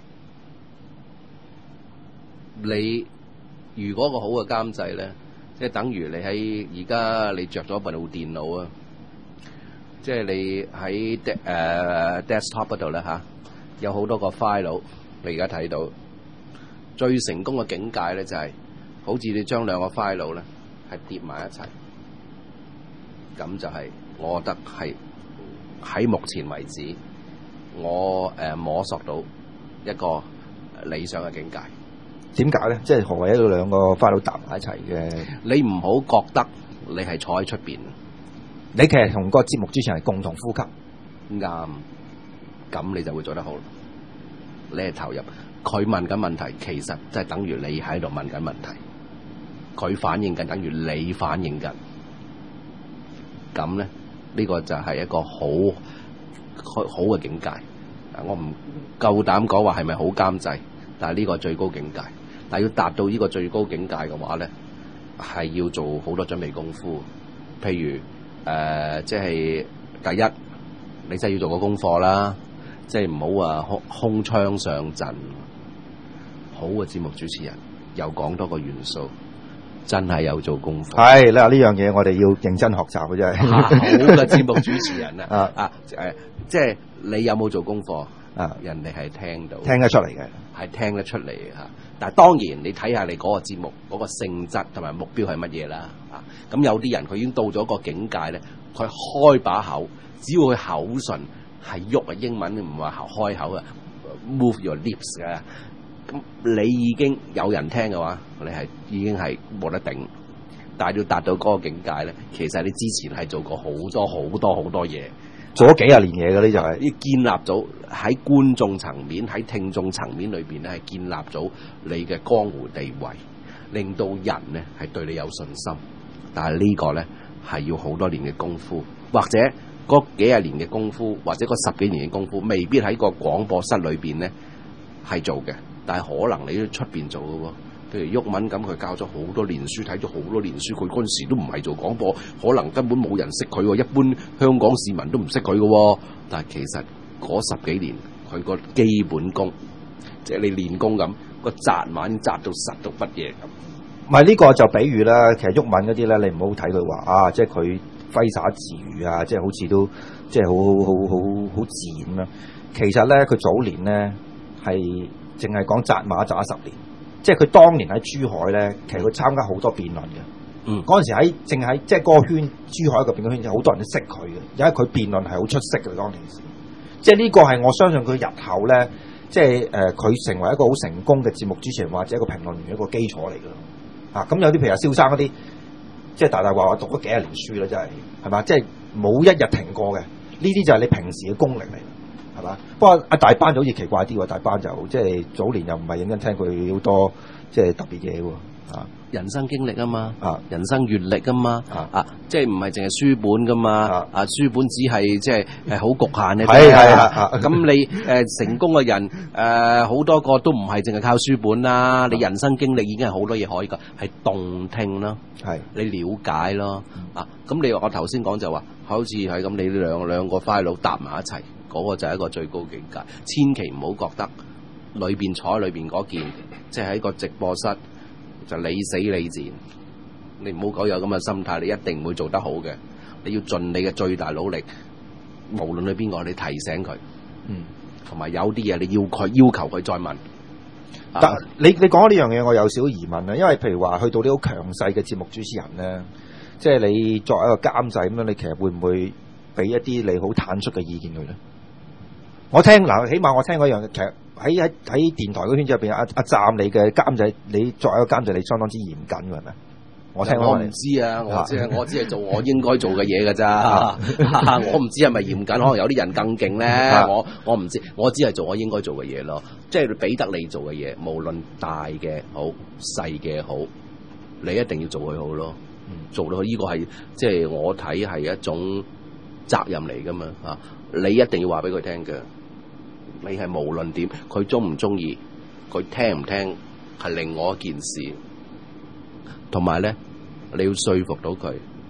你如果個好嘅監製咧，即係等於你喺而家你着咗部電腦啊，即係你喺誒、uh, desktop 嗰度咧嚇，有好多個 file， 你而家睇到最成功嘅境界咧就係、是、好似你將兩個 file 咧係疊埋一齊，咁就係我覺得係喺目前為止，我誒、呃、摸索到一個理想嘅境界。 點解咧？即係何謂一兩個 file 搭埋一齊嘅？ 你唔好覺得你係坐喺出邊， 你其實同個節目主持人係共同呼吸， 啱，咁你就會做得好。你係投入，佢問緊問題，其實即係等於你喺度問緊問題，佢反應緊，等於你反應緊。咁咧，呢、呢個就係一個好好嘅境界。我唔夠膽講話係咪好監製，但係呢個最高境界。但係要達到呢個最高境界嘅話咧，係要做好多準備功夫。譬如誒、呃，即係第一，你真係要做個功課啦，即係唔好話空空槍上陣。好嘅節目主持人又講多個元素，真係有做功課。 係啦，呢樣嘢我哋要認真學習嘅真係。 好嘅節目主持人啊，啊誒，即係你有冇做功課？啊！人哋係聽到， 聽得出嚟嘅， 係聽得出嚟嘅嚇。但係當然你睇下你嗰個節目嗰個性質同埋目標係乜嘢啦。啊，咁有啲人佢已經到咗個境界咧，佢開把口，只要佢口唇係喐啊，英文唔話開口啊 ，move your lips 嘅。咁你已經有人聽嘅話，你係已經係冇得頂。但係要達到嗰個境界咧，其實你之前係做過好多好多好多嘢。 做咗幾廿年嘢嘅呢就係、是、 要建立咗喺觀眾層面、喺聽眾層面裏邊咧，係建立咗你嘅江湖地位，令到人咧係對你有信心。但係呢個咧係要好多年嘅功夫，或者嗰幾廿年嘅功夫，或者嗰十幾年嘅功夫，未必喺個廣播室裏邊咧係做嘅，但係可能你都出邊做嘅喎。譬如毓民咁，佢教咗好多年書，睇咗好多年書，佢嗰陣時都唔係做廣播，可能根本冇人識佢喎，一般香港市民都唔識佢嘅喎。但係其實嗰十幾年，佢個基本功，即係你練功咁，個紮馬紮到實到不嘢咁。 唔係呢個就比喻啦，其實毓民嗰啲咧，你唔好睇佢話啊，即係佢揮灑自如啊，即係好似都即係好好好好好自然啦。其實咧，佢早年咧係淨係講紮馬紮十年。即係佢當年喺珠海咧，其實佢參加好多辯論嘅。嗯，嗰陣時喺淨喺即係嗰個圈，珠海嗰邊嘅圈，好多人都識佢嘅，因為佢辯論係好出色嘅當年時。即係呢個係我相信佢日後咧，即係誒佢成為一個好成功嘅節目主持人或者一個評論員一個基礎嚟嘅。啊，咁有啲譬如阿蕭生嗰啲，即係大大話話讀咗幾廿年書啦，真係係嘛？即係冇一日停過嘅。呢啲就係你平時嘅功力嚟。係嘛？不過阿大班就好似奇怪啲喎，大班就即係早年又唔係認真聽佢好多即係特別嘢喎。啊，人生經歷啊嘛，啊，人生閲歷啊嘛，啊，啊即係唔係淨係書本噶嘛，啊，啊書本只係即係誒好局限嘅。係係啊，咁你誒、呃、成功嘅人誒好、呃、多個都唔係淨係靠書本啦，你人生經歷已經係好多嘢可以㗎，係動聽咯，係你了解咯，啊，咁你我頭先講就話，好似係咁，你兩兩個 file 搭埋一齊。嗰個就係一個最高境界，千祈唔好覺得裏邊坐喺裏邊嗰件，即係喺個直播室就你死你賤，你唔好講有咁嘅心態，你一定唔會做得好嘅。你要盡你嘅最大努力，無論係邊個，你提醒佢，嗯，同埋有啲嘢你要佢要求佢再問。但、啊、你你講呢樣嘢，我有少少疑問啊，因為譬如話去到啲好強勢嘅節目主持人咧，即係你作為一個監製咁樣，你其實會唔會俾一啲你好坦率嘅意見佢咧？我聽嗱，起碼我聽嗰樣，其實喺喺喺電台嗰圈子入邊，阿阿湛你嘅監製，你作為一個監製，你相當之嚴謹嘅係咪？我聽我唔知啊，我只係我只係做我應該做嘅嘢㗎咋，我唔知係咪嚴謹，可能有啲人更勁咧，我我唔知，我只係做我應該做嘅嘢咯，即係俾得你做嘅嘢，無論大嘅好細嘅好，你一定要做佢好咯，做到呢個係即係我睇係一種責任嚟㗎嘛嚇，你一定要話俾佢聽嘅。你係無論點，佢中唔中意，佢聽唔聽係另外一件事。同埋咧，你要說服到佢，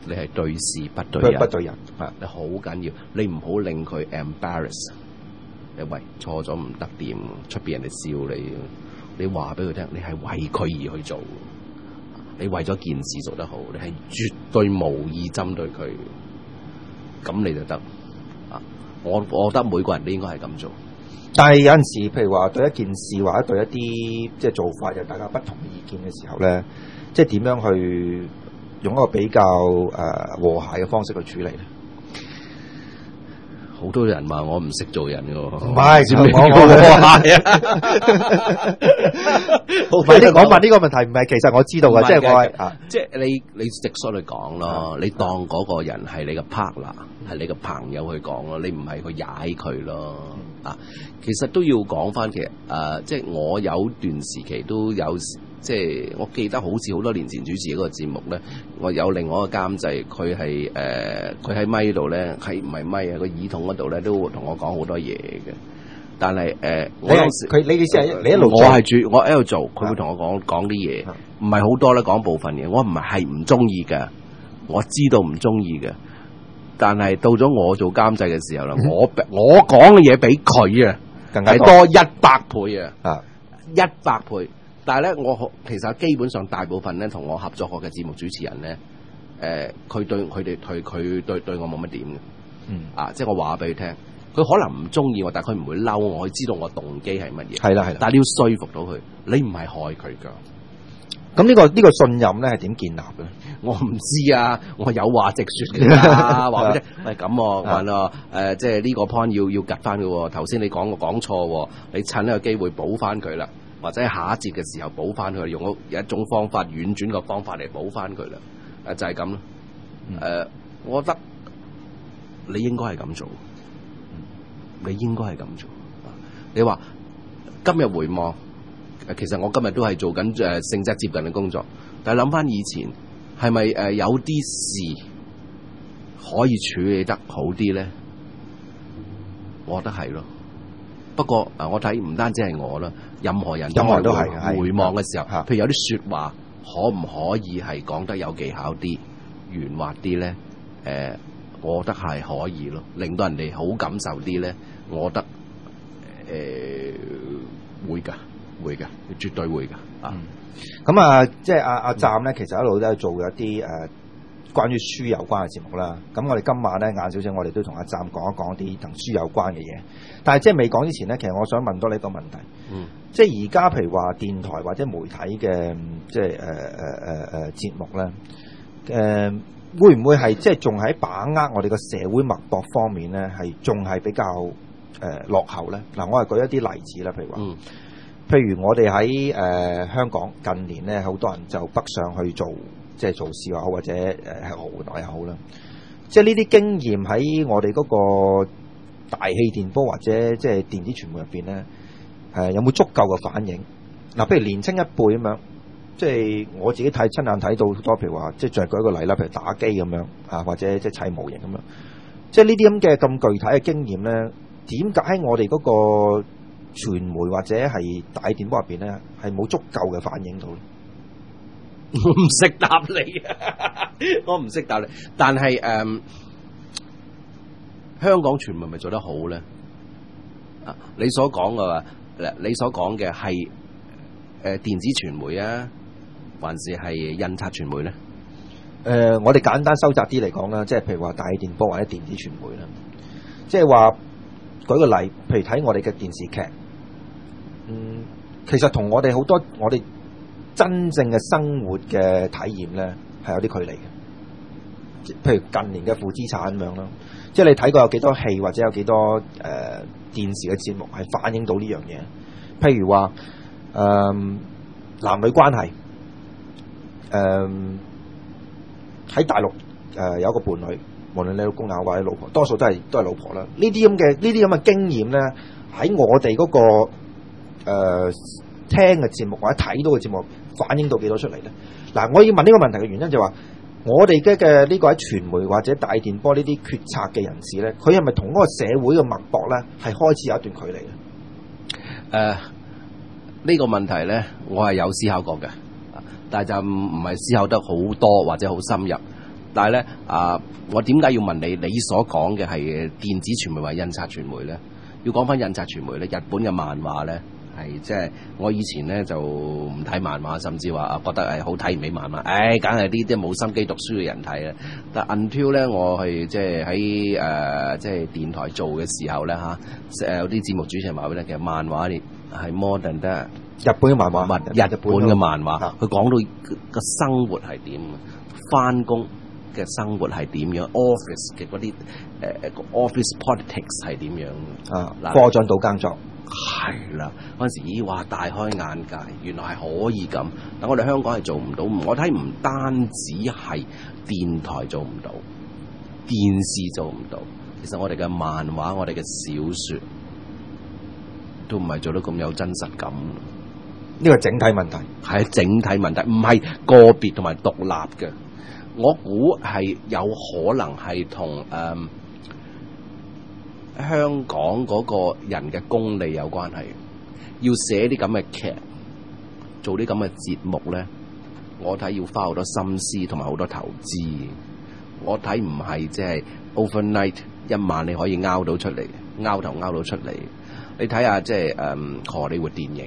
你係對事不對人， 不對人， 你好緊要，你唔好令佢 embarrass。你喂錯咗唔得掂，出邊人哋笑你，你話俾佢聽，你係為佢而去做，你為咗件事做得好，你係絕對無意針對佢，咁你就得啊！我我覺得每個人都應該係咁做。 但係有陣時，譬如話對一件事或者對一啲即係做法有大家不同意見嘅時候咧，即係點樣去用一個比較誒、呃、和諧嘅方式去處理咧？ 好多人話我唔識做人嘅喎， 唔係， 我我和諧啊！ 唔係，你講問呢個問題，唔係，其實我知道嘅，即係我係啊， 即係你你直率去講咯，你當嗰個人係你嘅 partner，係你嘅朋友去講咯，你唔係去踩佢咯啊！其實都要講翻，其實誒，即係我有段時期都有。即係我記得好似好多年前主持嗰個節目咧，我有另外一個監製，佢係誒佢喺咪度咧，係唔係咪啊？個耳筒嗰度咧都同我講好多嘢嘅。但係誒、呃，我當時佢你意思係你一路我係主我喺度做，佢會同我講講啲嘢，唔係好多咧，講部分嘢。我唔係係唔中意嘅，我知道唔中意嘅。但係到咗我做監製嘅時候啦、嗯，我我講嘅嘢比佢啊，更加多一百倍啊，啊一百倍。但係咧，我其實基本上大部分咧同我合作過嘅節目主持人咧，誒、呃，佢對佢哋佢佢對對我冇乜點嘅，嗯，啊，即係我話俾佢聽，佢可能唔中意我，但係佢唔會嬲我，佢知道我動機係乜嘢，係啦係啦，但係你要說服到佢，你唔係害佢㗎。 咁呢個呢個信任咧係點建立嘅？ 我唔知啊，我有話直説㗎啦，話俾你聽，喂咁喎，問啊，誒，即係呢個 point 要要夾翻嘅喎，頭先你講個講錯喎，你趁呢個機會補翻佢啦。或者下一節嘅時候補翻佢，用有一種方法婉轉嘅方法嚟補翻佢啦。誒就係咁啦。誒、嗯呃，我覺得你應該係咁做，你應該係咁做。你話今日回望，其實我今日都係做緊誒性質接近嘅工作，但係諗翻以前係咪誒有啲事可以處理得好啲咧？我覺得係咯。不過誒，我睇唔單止係我啦，任何人都係回望嘅時候，譬如有啲説話，可唔可以係講得有技巧啲、圓滑啲咧？誒、呃，我覺得係可以咯，令到人哋好感受啲咧。我覺得誒、呃、會㗎，會㗎，絕對會㗎。啊， 咁、嗯、啊，即係阿阿湛咧，其實一路都係做一啲誒。呃關於書有關嘅節目啦，咁我哋今晚咧晏少少，我哋都同阿湛講一講啲同書有關嘅嘢。但係即係未講之前咧，其實我想問多你一個問題，嗯，即係而家譬如話電台或者媒體嘅即係誒誒誒誒節目咧，誒、呃、會唔會係即係仲喺把握我哋個社會脈搏方面咧，係仲係比較誒、呃、落後咧？嗱，我係舉一啲例子啦，譬如話，嗯，譬如我哋喺誒香港近年咧，好多人就北上去做。即係做事又好，或者誒係學活又好啦。即係呢啲經驗喺我哋嗰個大氣電波或者即係電子傳媒入邊咧，誒有冇足夠嘅反應？嗱，譬如年青一輩咁樣，即係我自己睇親眼睇到好多，譬如話，即係再舉一個例啦，譬如打機咁樣啊，或者即係砌模型咁樣。即係呢啲咁嘅咁具體嘅經驗咧，點解喺我哋嗰個傳媒或者係大電波入邊咧，係冇足夠嘅反應到咧？ 我唔識答你啊！我唔識答你，但係誒、嗯，香港傳媒咪做得好咧？啊，你所講嘅話，你所講嘅係誒電子傳媒啊，還是係印刷傳媒咧？誒、 呃，我哋簡單收窄啲嚟講啦，即係譬如話大氣電波或者電子傳媒啦，即係話舉個例，譬如睇我哋嘅電視劇，嗯，其實同我哋好多我哋。真正嘅生活嘅體驗咧，係有啲距離嘅。譬如近年嘅負資產咁樣咯，即係你睇過有幾多戲或者有幾多誒、呃、電視嘅節目係反映到呢樣嘢。譬如話誒、呃、男女關係，誒、呃、喺大陸誒、呃、有一個伴侶，無論你老公啊或者老婆，多數都係都係老婆啦。呢啲咁嘅呢啲咁嘅經驗咧，喺我哋嗰、那個誒、呃、聽嘅節目或者睇到嘅節目。反映到幾多出嚟咧？嗱，我要問呢個問題嘅原因就係話，我哋嘅嘅呢個喺傳媒或者大電波呢啲決策嘅人士咧，佢係咪同嗰個社會嘅脈搏咧係開始有一段距離咧？ 誒、呃，呢、呢個問題咧，我係有思考過嘅，但係就唔唔係思考得好多或者好深入。 但係咧啊，我點解要問你？你所講嘅係電子傳媒或印刷傳媒咧？要講翻印刷傳媒咧，日本嘅漫畫咧係即係我以前咧就唔睇漫畫，甚至話啊覺得係好睇唔起漫畫。唉，梗係呢啲冇心機讀書嘅人睇啦。但 until 咧，我係即係喺誒即係電台做嘅時候咧嚇，誒有啲節目主持人話俾你聽，其實漫畫咧係 modern 得。 日本嘅漫畫， 日日本嘅漫畫，佢講到個生活係點，翻工嘅生活係點樣 ，office 嘅嗰啲誒個 office politics 係點樣啊？過盡到耕作係啦，嗰陣時咦哇大開眼界，原來係可以咁。但我哋香港係做唔到，我睇唔單止係電台做唔到，電視做唔到，其實我哋嘅漫畫、我哋嘅小説都唔係做得咁有真實感。 呢個整體問題係整體問題，唔係個別同埋獨立嘅。我估係有可能係同誒香港嗰個人嘅功利有關係。要寫啲咁嘅劇，做啲咁嘅節目咧，我睇要花好多心思同埋好多投資。我睇唔係即係 overnight 一晚你可以拗到出嚟，拗頭拗到出嚟。你睇下即係誒荷里活電影。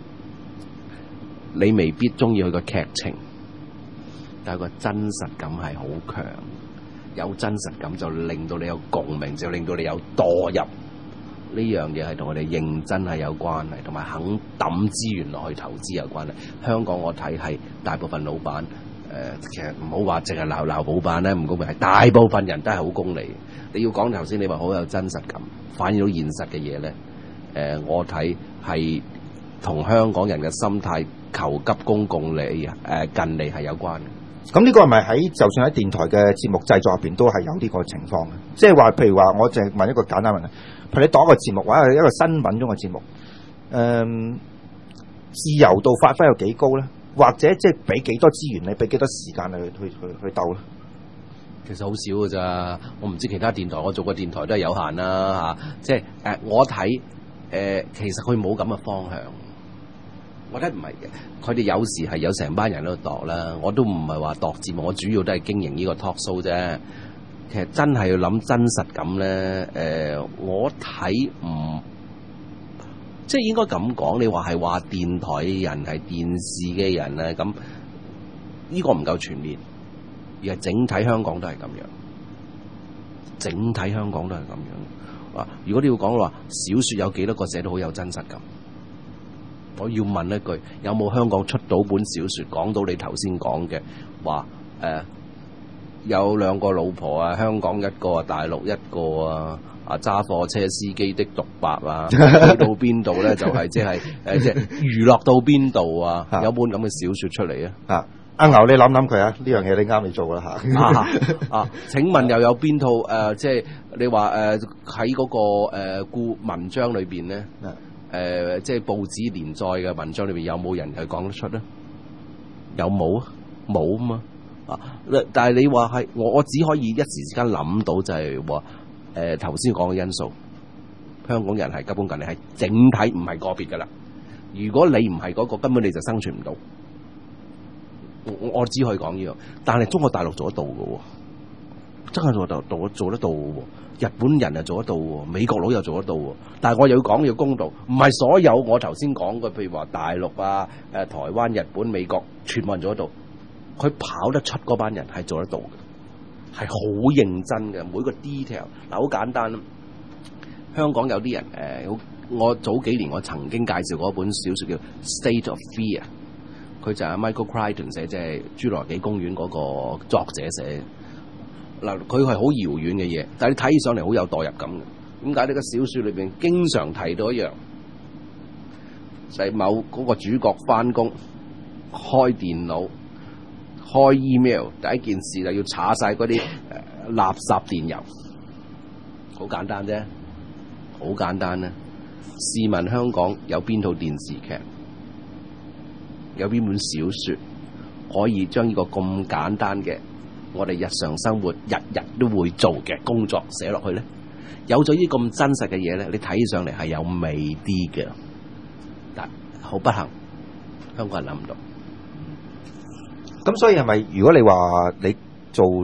你未必中意佢個劇情，但係個真實感係好強，有真實感就令到你有共鳴，就令到你有墮入。呢樣嘢係同我哋認真係有關係，同埋肯抌資源落去投資有關係。香港我睇係大部分老闆誒、呃，其實唔好話淨係鬧鬧老闆咧，唔公平，係大部分人都係好功利。你要講頭先，你話好有真實感，反映到現實嘅嘢咧，誒、呃，我睇係同香港人嘅心態。求急公共利啊！誒近利係有關嘅。 咁呢個係咪喺就算喺電台嘅節目製作入邊都係有呢個情況嘅？即係話，譬如話，我淨係問一個簡單問題，譬如你當一個節目或者係一個新聞中嘅節目，誒、嗯、自由度發揮有幾高咧？或者即係俾幾多資源你，俾幾多時間你去去去去鬥咧？ 其實好少㗎咋，我唔知其他電台，我做過電台都係有限啦嚇。即係誒，我睇誒、呃，其實佢冇咁嘅方向。我覺得唔係嘅，佢哋有時係有成班人喺度度啦，我都唔係話度節目，我主要都係經營呢個 talk show 啫。其實真係要諗真實感咧，誒、呃，我睇唔即係應該咁講。你話係話電台嘅人係電視嘅人咧，咁呢個唔夠全面，而係整體香港都係咁樣，整體香港都係咁樣。啊，如果你要講話小説有幾多個寫到好有真實感？我要問一句，有冇香港出到本小説講到你頭先講嘅話？誒、呃，有兩個老婆啊，香港一個啊，大陸一個啊，啊揸貨車司機的獨白啊，去到邊度咧就係即係誒即係娛樂到邊度啊？有本咁嘅小説出嚟啊！ 啊，阿牛你諗諗佢啊，呢樣嘢你啱你做啦嚇。 啊啊！請問又有邊套誒？即、呃、係、就是、你話誒喺嗰個誒故、呃、文章裏邊咧？誒、呃，即係報紙連載嘅文章裏邊有冇人係講得出咧？有冇啊？冇啊嘛啊！但係你話係我，我只可以一時之間諗到就係話誒頭先講嘅因素，香港人係急功近利，係整體唔係個別噶啦。如果你唔係嗰個，根本你就生存唔到。我我只可以講呢樣，但係中國大陸做得到嘅喎，真係做得到，做得到嘅喎。日本人又做得到喎，美國佬又做得到喎。但係我又要講要公道，唔係所有我頭先講嘅，譬如話大陸啊、誒台灣、日本、美國，全部人做得到。佢跑得出嗰班人係做得到嘅，係好認真嘅每個 detail。嗱，好簡單，香港有啲人誒、呃，我早幾年我曾經介紹過一本小説叫《State of Fear》，佢就係 Michael Crichton 寫，即係《侏羅紀公園》嗰個作者寫。嗱，佢係好遙遠嘅嘢，但係你睇起上嚟好有代入感嘅。點解呢個小説裏邊經常提到一樣，就係某嗰個主角翻工開電腦、開 email，第一件事就要查晒嗰啲垃圾電郵。好簡單啫，好簡單啊！試問香港有邊套電視劇，有邊本小説可以將呢個咁簡單嘅我哋日常生活日日都會做嘅工作寫落去咧？有咗呢咁真實嘅嘢咧，你睇上嚟係有味啲嘅，但好不幸，香港人諗唔到。 咁所以係咪如果你話你做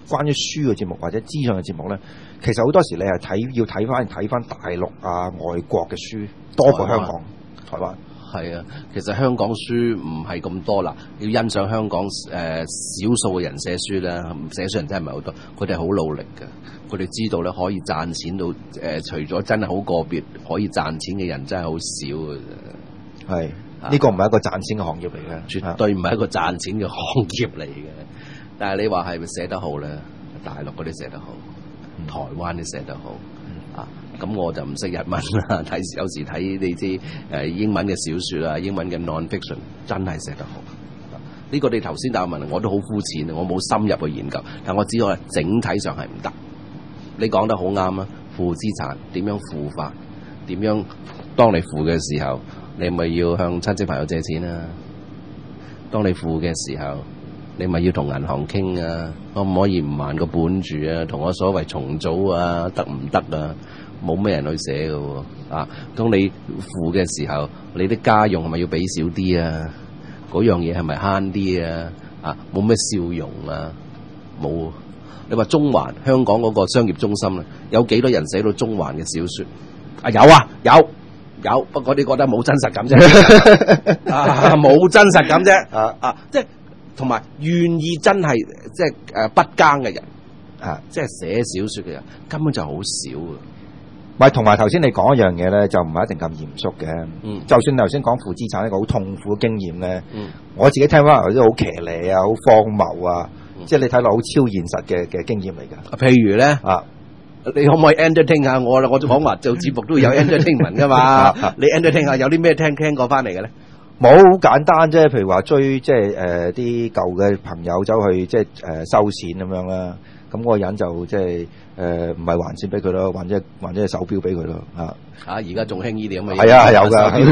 關於書嘅節目或者資訊嘅節目咧，其實好多時你係睇要睇翻睇翻大陸啊外國嘅書多過香港、台灣。 係啊，其實香港書唔係咁多啦，要欣賞香港誒少數嘅人寫書咧，寫書人真係唔係好多，佢哋好努力嘅，佢哋知道咧可以賺錢到誒、呃，除咗真係好個別可以賺錢嘅人真係好少嘅啫。係，呢、這個唔係一個賺錢嘅行業嚟嘅，絕對唔係一個賺錢嘅行業嚟嘅。但係你話係咪寫得好咧？大陸嗰啲寫得好，嗯、台灣啲寫得好。啊，咁我就唔識日文啦，睇有時睇你知誒英文嘅小説啊，英文嘅 non-fiction 真係寫得好。呢、這個你頭先答問我都好膚淺，我冇深入去研究，但我知道咧整體上係唔得。你講得好啱啊，負資產點樣負法？點樣當你負嘅時候，你咪要向親戚朋友借錢啊？當你負嘅時候，你咪要同銀行傾啊，可唔可以唔還個本住啊？同我所謂重組啊，得唔得啊？冇咩人去寫嘅喎，啊！當你付嘅時候，你啲家用係咪要俾少啲啊？嗰樣嘢係咪慳啲啊？啊，冇咩笑容啊？冇。你話中環香港嗰個商業中心啊，有幾多人寫到中環嘅小説？啊，有啊，有有，不過你覺得冇真實感啫，啊，冇真實感啫，啊啊，即係。同埋願意真係即係誒不耕嘅人啊，即係寫小説嘅人根本就好少啊！ 咪同埋頭先你講一樣嘢咧，就唔係一定咁嚴肅嘅。嗯，就算頭先講負資產一個好痛苦嘅經驗咧，嗯，我自己聽翻嚟都好騎呢啊，好荒謬啊，嗯、即係你睇落好超現實嘅嘅經驗嚟㗎。譬如咧啊，你可唔可以 entertain 下我啦？我講話做節目都有 entertainment 㗎嘛，你 entertain 下有啲咩聽聽過翻嚟嘅咧？冇，好簡單啫，譬如話追即係誒啲舊嘅朋友走去即係誒、呃、收錢咁樣啦，咁、那、嗰個人就即係誒唔係還錢俾佢咯，還隻還隻手錶俾佢咯嚇。嚇而家仲興呢啲咁嘅嘢？係啊，有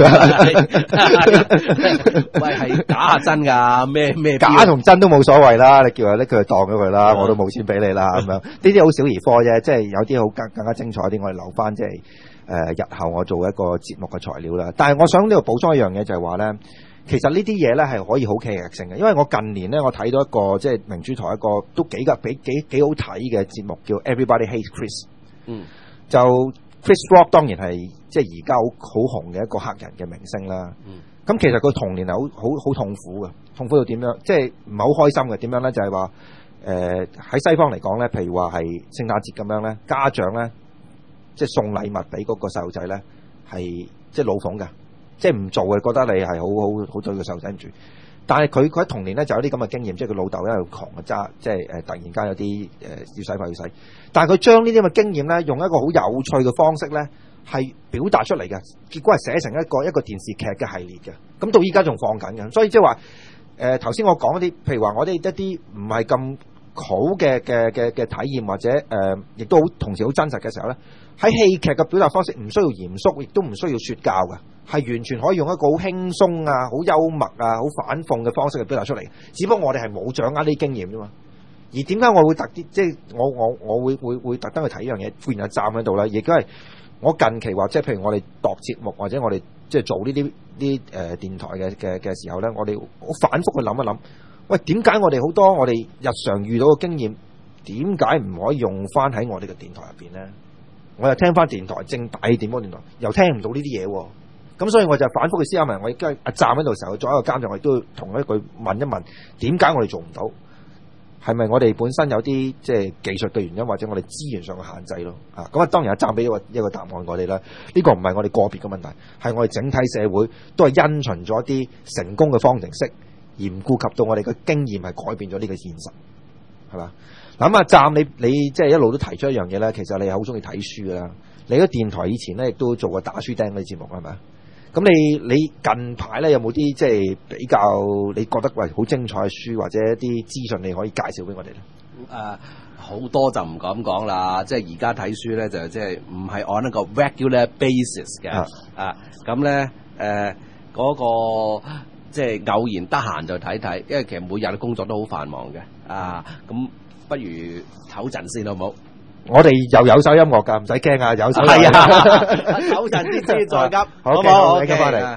㗎。喂，係假啊真㗎？咩咩假同真都冇所謂啦，你叫佢拎佢當咗佢啦，嗯、我都冇錢俾你啦咁樣。呢啲好小兒科啫，即係有啲好更更加精彩啲，我哋留翻即係。誒、呃，日後我做一個節目嘅材料啦，但係我想呢度補充一樣嘢就係話咧，其實呢啲嘢咧係可以好劇劇性嘅，因為我近年咧我睇到一個即係明珠台一個都幾個幾幾幾好睇嘅節目叫 Everybody Hates Chris，嗯，就 Chris Rock 當然係即係而家好好紅嘅一個黑人嘅明星啦，嗯，咁其實佢童年係好好好痛苦嘅，痛苦到點樣？即係唔係好開心嘅？點樣咧？就係話誒喺西方嚟講咧，譬如話係聖誕節咁樣咧，家長咧。即係送禮物俾嗰個細路仔咧，係即係老諷㗎，即係唔做嘅，覺得你係好好好對個細路仔唔住。但係佢佢喺童年咧就有啲咁嘅經驗，即係佢老豆一路狂嘅揸，即係誒、呃、突然間有啲誒、呃、要使費要使。但係佢將呢啲咁嘅經驗咧，用一個好有趣嘅方式咧，係表達出嚟嘅，結果係寫成一個一個電視劇嘅系列嘅。咁到依家仲放緊嘅，所以即係話誒頭先我講嗰啲，譬如話我哋一啲唔係咁好嘅嘅嘅嘅體驗或者誒，亦、呃、都好同時好真實嘅時候咧。喺戲劇嘅表達方式唔需要嚴肅，亦都唔需要説教嘅，係完全可以用一個好輕鬆啊、好幽默啊、好反諷嘅方式去表達出嚟。只不過我哋係冇掌握呢啲經驗啫嘛。而點解我會特啲，即係我我我會會會特登去睇呢樣嘢，固然有站喺度啦，亦都係我近期話，即係譬如我哋度節目或者我哋即係做呢啲啲誒電台嘅嘅嘅時候咧，我哋好反覆去諗一諗，喂，點解我哋好多我哋日常遇到嘅經驗，點解唔可以用翻喺我哋嘅電台入邊咧？我又聽翻電台正大點播電台，又聽唔到呢啲嘢喎。咁所以我就反覆去思考問，我而家阿站喺度時候，作為一個監製，我亦都要同一句問一問，點解我哋做唔到？係咪我哋本身有啲即係技術嘅原因，或者我哋資源上嘅限制咯？啊，咁啊當然阿站俾一個一個答案我哋啦。呢個唔係我哋個別嘅問題，係我哋整體社會都係因循咗一啲成功嘅方程式，而唔顧及到我哋嘅經驗係改變咗呢個現實，係嘛？咁啊，站你你即係一路都提出一樣嘢咧，其實你係好中意睇書噶啦。你喺電台以前咧，亦都做過打書釘嗰啲節目係咪？咁你你近排咧有冇啲即係比較你覺得喂好精彩嘅書或者一啲資訊你可以介紹俾我哋咧？誒，好多就唔敢講啦。即係而家睇書咧，就即係唔係按一個 regular basis 嘅啊。咁咧誒嗰個即係偶然得閒就睇睇，因為其實每日嘅工作都好繁忙嘅啊。咁不如唞陣先好唔好？我哋又有首音樂㗎，唔使驚啊！有首係啊，唞陣先先再急，好唔好？你急翻嚟。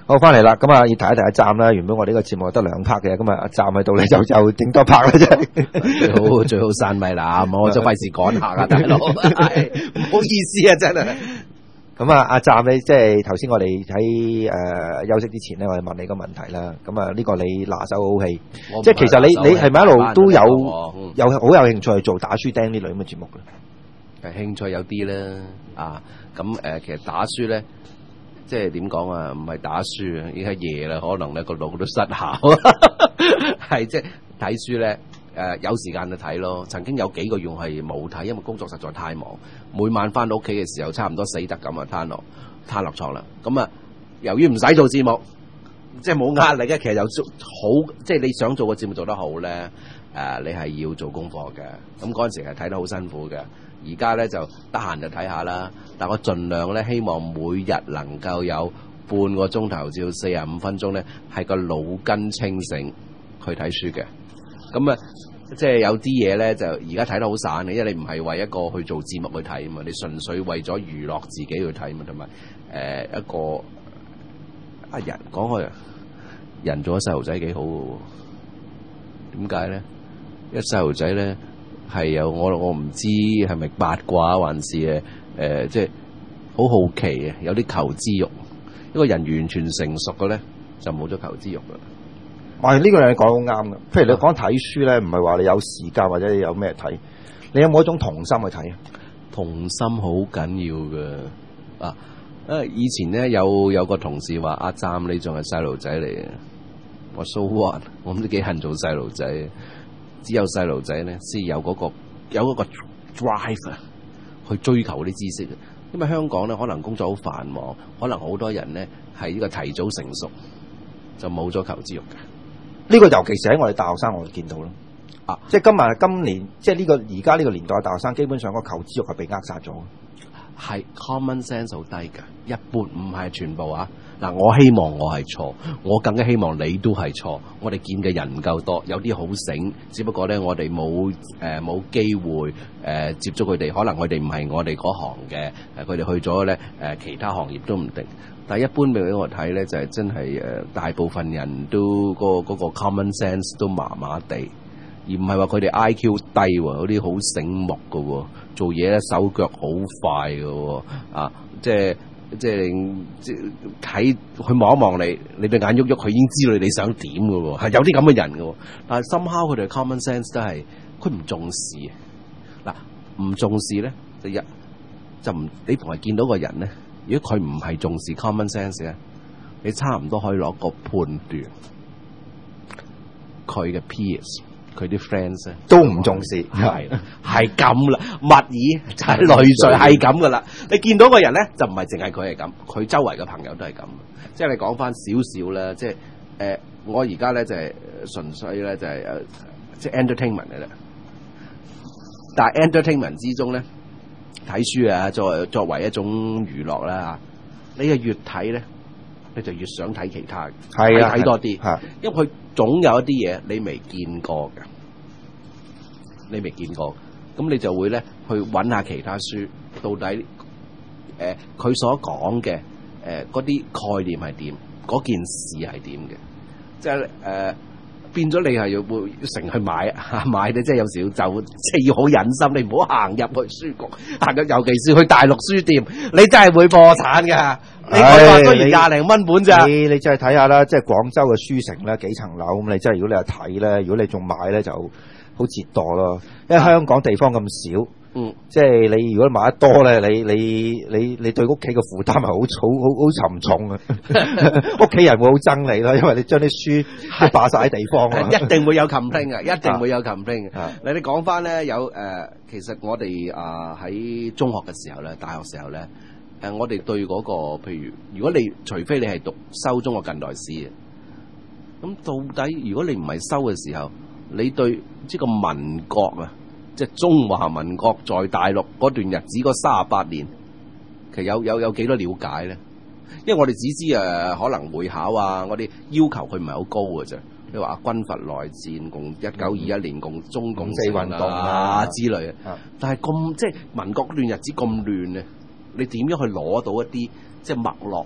好，翻嚟啦，咁啊，要提一提阿湛啦。原本我哋呢個節目得兩 part 嘅，咁啊，阿湛喺度咧就就整多 part 啦，真係最好最好散咪啦，我就費事趕下啊，大佬，係唔好意思啊，真係。 咁啊，阿湛你即係頭先我哋喺誒休息之前咧，我哋問你個問題啦。咁啊，呢個你拿手好戲，即係其實你你係咪一路都有有好有興趣去做打書釘呢類咁嘅節目咧？ 誒，興趣有啲啦，啊，咁誒，其實打書咧。即係點講啊？唔係打書啊，已經係夜啦，可能咧個腦都失效。係即係睇書咧，誒、呃、有時間就睇咯。曾經有幾個月係冇睇，因為工作實在太忙，每晚翻到屋企嘅時候，差唔多死得咁啊，攤落攤落牀啦。咁啊，由於唔使做節目，即係冇壓力嘅，其實有好即係你想做個節目做得好咧，誒、呃、你係要做功課嘅。咁嗰陣時係睇得好辛苦嘅。而家咧就得閒就睇下啦，但我盡量咧希望每日能夠有半個鐘頭至到四十五分鐘咧，係個腦筋清醒去睇書嘅。咁啊，即係有啲嘢咧就而家睇得好散嘅，因為你唔係為一個去做節目去睇啊嘛，你純粹為咗娛樂自己去睇啊嘛，同埋誒一個啊人講開啊，人做咗細路仔幾好嘅喎？點解咧？一細路仔咧。係有我我唔知係咪八卦還是誒誒、呃，即係好好奇啊！有啲求知欲，一個人完全成熟嘅咧，就冇咗求知欲啦。 哇！呢、這個你講好啱嘅。譬如你講睇書咧，唔係話你有時間或者你有咩睇，你有冇一種童心去睇啊？ 童心好緊要嘅啊！誒，以前咧有有個同事話：阿湛你仲係細路仔嚟嘅。我 so what？我唔知幾恨做細路仔。只有細路仔咧，先有嗰、嗰個有嗰個 drive 啊，去追求啲知識。因為香港咧，可能工作好繁忙，可能好多人咧係呢個提早成熟，就冇咗求知欲嘅。 呢個尤其是喺我哋大學生，我哋見到咯。 啊， 即係今日今年，即係呢個而家呢個年代嘅大學生，基本上個求知欲係被扼殺咗。 係 common sense 好低㗎，一般唔係全部啊。嗱，我希望我係錯，我更加希望你都係錯。我哋見嘅人唔夠多，有啲好醒，只不過咧我哋冇誒冇機會誒、呃、接觸佢哋，可能佢哋唔係我哋嗰行嘅，誒佢哋去咗咧誒其他行業都唔定。但係一般俾我睇咧，就係、是、真係誒、呃、大部分人都、嗰個嗰、嗰個 common sense 都麻麻地，而唔係話佢哋 I Q 低喎，有啲好醒目㗎喎，做嘢咧手腳好快㗎喎，啊即係。即係即係睇佢望一望你，你對眼喐喐，佢已經知道你想點嘅喎，係有啲咁嘅人嘅喎。但係 somehow 佢哋 common sense 都係佢唔重視。嗱，唔重視咧，就一就唔你同埋見到個人咧，如果佢唔係重視 common sense 咧，你差唔多可以攞個判斷佢嘅 peers。佢啲 friends 咧都唔重視， 係係咁啦，物以就係累贅，係咁噶啦。你見到個人咧，就唔係淨係佢係咁，佢周圍嘅朋友都係咁。即係你講翻少少啦，即係誒、呃，我而家咧就係、是、純粹咧就係、是、誒，即係 entertainment 嘅啦。但係 entertainment 之中咧，睇書啊，作為作為一種娛樂啦，你係越睇咧，你就越想睇其他嘅，係啊，睇多啲，因為佢總有一啲嘢你未見過嘅，你未見過，咁你就會咧去揾下其他書，到底誒佢、呃、所講嘅誒嗰啲概念係點，嗰件事係點嘅，即係誒。呃變咗你係要會成去買嚇買咧，即係有時要就即係要好忍心，你唔好行入去書局，行入尤其是去大陸書店，你真係會破產㗎。你我話雖然廿零蚊本咋， 你你真係睇下啦，即係廣州嘅書城咧幾層樓咁，你真係如果你係睇咧，如果你仲買咧就好折墮咯，因為香港地方咁少。嗯，即係你如果買得多咧，你你你你對屋企嘅負擔係好好好好沉重啊！屋企人會好憎你啦，因為你將啲書都霸晒喺地方啊， 一定會有 complain 嘅，一定會有 complain 嘅。你你講翻咧有誒、呃，其實我哋啊喺中學嘅時候咧，大學時候咧，誒、呃、我哋對嗰、那個譬如，如果你除非你係讀修中國近代史，咁到底如果你唔係修嘅時候，你對即係個民國啊？即係中華民國在大陸嗰段日子嗰三十八年，其實有有有幾多了解咧？因為我哋只知誒可能會考啊，我哋要求佢唔係好高嘅啫。你話軍閥內戰、共一九二一年共中共四運動啊之類啊，但係咁即係民國嗰段日子咁亂咧，你點樣去攞到一啲即係脈絡？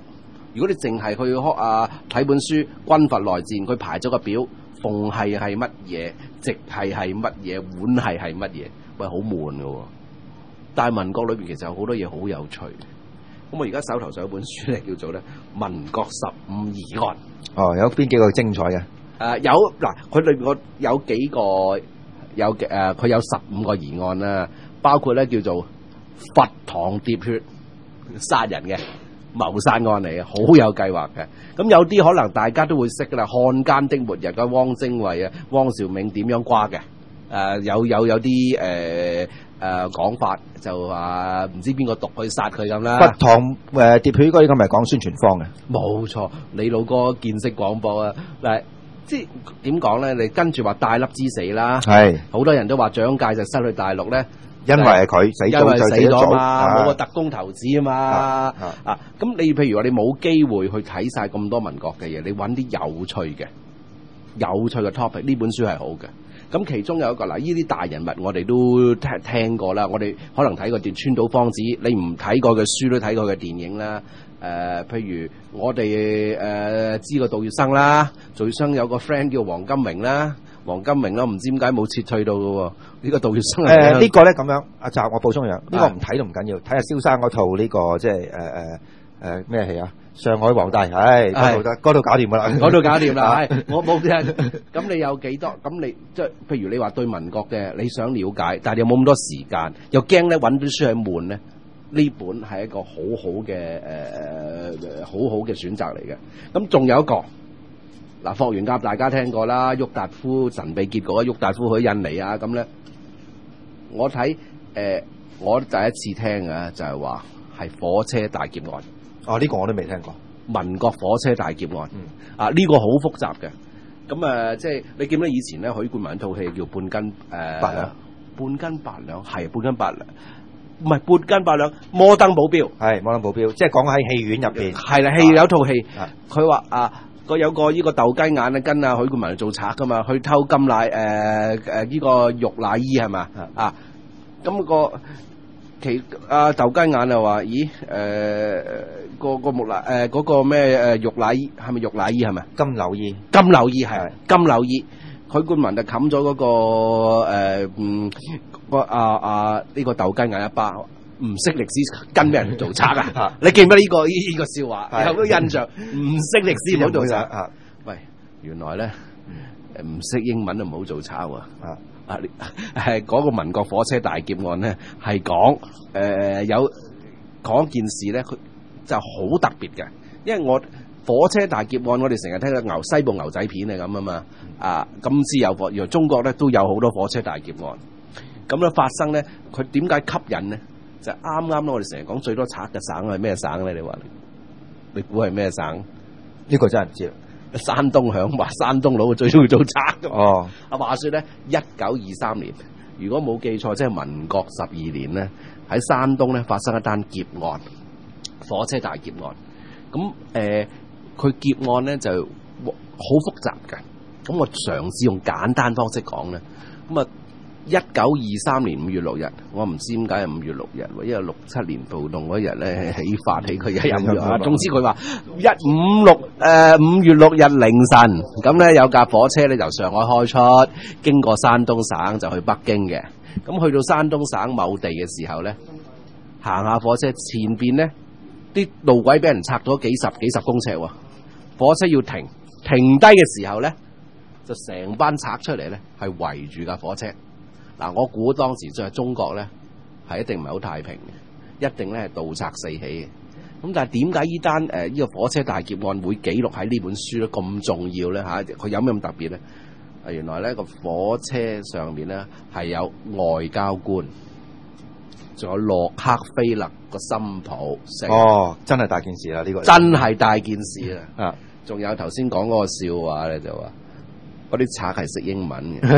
如果你淨係去學啊睇本書《軍閥來戰》，佢排咗個表，縫係係乜嘢，直係係乜嘢，碗係係乜嘢，喂，好悶㗎喎。但係民國裏邊其實有好多嘢好有趣。咁我而家手頭上有本書咧，叫做咧《民國十五疑案》。 哦，有邊幾個精彩嘅？誒、 呃、有嗱，佢裏邊我有幾個有誒，佢、呃、有十五個疑案啦，包括咧叫做佛堂喋血殺人嘅謀殺案嚟嘅，好有計劃嘅。咁有啲可能大家都會識噶啦，漢奸的末日嘅汪精衛啊、汪兆銘點樣瓜嘅？誒、呃、有有有啲誒誒講法就話唔知邊個毒去殺佢咁啦。 佛堂誒喋血嗰啲咁咪講孫傳芳嘅？ 冇錯，李老哥見識廣播啊！嗱，即係點講咧？你跟住話戴笠之死啦，係好多人都話蔣介就失去大陸咧。因為係佢死咗就死咗嘛，冇個特工頭子啊嘛，啊咁、啊啊、你譬如話你冇機會去睇晒咁多民國嘅嘢，你揾啲有趣嘅、有趣嘅 topic， 呢本書係好嘅。咁其中有一個嗱，呢啲大人物我哋都聽聽過啦，我哋可能睇過段川島芳子，你唔睇過嘅書都睇過嘅電影啦。誒、呃，譬如我哋誒、呃、知個杜月笙啦，杜月笙有個 friend 叫黃金明啦。黃金明咯，唔知點解冇撤退到嘅喎？呢、這個杜月笙誒呢個咧咁樣，阿澤我補充一樣，呢、這個唔睇都唔緊要，睇下蕭生嗰套呢、這個即係誒誒誒咩戲啊？上海皇帝，唉，嗰度得，嗰度搞掂㗎啦，嗰度搞掂啦，係我冇聽。咁你有幾多？咁你即係譬如你話對民國嘅，你想了解，但係你有冇咁多時間？又驚咧揾啲書係悶咧？呢本係一個好好嘅誒誒好好嘅選擇嚟嘅。咁仲有一個。嗱，霍元甲大家聽過啦，郁達夫神秘結果，郁達夫去印尼啊，咁咧，我睇誒、呃，我第一次聽嘅就係話係火車大劫案。哦，呢、這個我都未聽過。民國火車大劫案，嗯、啊呢、這個好複雜嘅。咁啊、呃，即係你記唔記得以前咧許冠文套戲叫半斤誒、呃、八兩，半斤八兩係半斤八兩，唔係半斤八兩。摩登保鏢係摩登保鏢，即係講喺戲院入邊。係啦，戲有套戲，佢話啊。個有個呢個鬥雞眼咧，跟阿許冠文做賊噶嘛，去偷金乃誒誒呢個玉乃伊係嘛啊？咁、那個其阿鬥雞眼就話：咦誒、呃、個個木乃誒嗰個咩誒玉乃伊係咪玉乃伊係咪？金柳伊金柳伊係金柳伊，許冠文就冚咗嗰個誒、呃、嗯個啊啊呢個鬥雞眼一巴。唔識歷史跟咩人做賊啊？你記唔記得呢、這個呢呢、這個笑話？有冇印象？唔識歷史唔好做賊啊！喂，原來咧唔識英文就唔好做賊喎！啊啊係嗰個民國火車大劫案咧，係講誒有講件事咧，佢就好特別嘅，因為我火車大劫案我哋成日聽到牛西部牛仔片係咁啊嘛啊，今次有火，原來中國咧都有好多火車大劫案，咁咧發生咧，佢點解吸引咧？就啱啱咯，我哋成日講最多賊嘅省係咩省咧？你話你估係咩省？呢、這個真係唔知。山東響話山東佬最中意做賊。哦，啊話説咧，一九二三年，如果冇記錯，即係民國十二年咧，喺山東咧發生一單劫案，火車大劫案。咁誒，佢、呃、劫案咧就好複雜嘅。咁我嘗試用簡單方式講咧，咁啊。一九二三年五月六日，我唔知點解係五月六日，因為六七年暴動嗰日咧起發起佢嘅音樂啊。總之佢話一五六誒五月六日凌晨，咁咧有架火車咧由上海開出，經過山東省就去北京嘅。咁去到山東省某地嘅時候咧，行下火車前邊咧啲路軌俾人拆咗幾十幾十公尺喎，火車要停，停低嘅時候咧就成班賊出嚟咧係圍住架火車。嗱，我估當時在中國咧，係一定唔係好太平嘅，一定咧係盜賊四起嘅。咁但係點解呢單誒呢個火車大劫案會記錄喺呢本書咧咁重要咧嚇？佢有咩咁特別咧？啊，原來咧個火車上面咧係有外交官，仲有洛克菲勒個新抱。哦，真係大件事啦！呢、呢個真係大件事啦。啊，仲有頭先講嗰個笑話咧，就話。嗰啲賊係識英文嘅，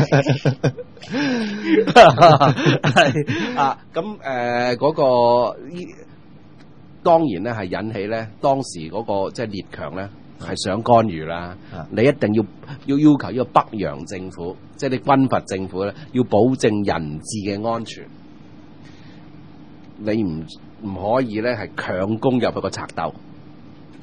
係啊，咁誒嗰個當然咧係引起咧當時嗰、嗰個即係列強咧係想干預啦。你一定要要要求呢個北洋政府，即係你軍閥政府咧，要保證人質嘅安全。你唔唔可以咧係強攻入去個賊竇。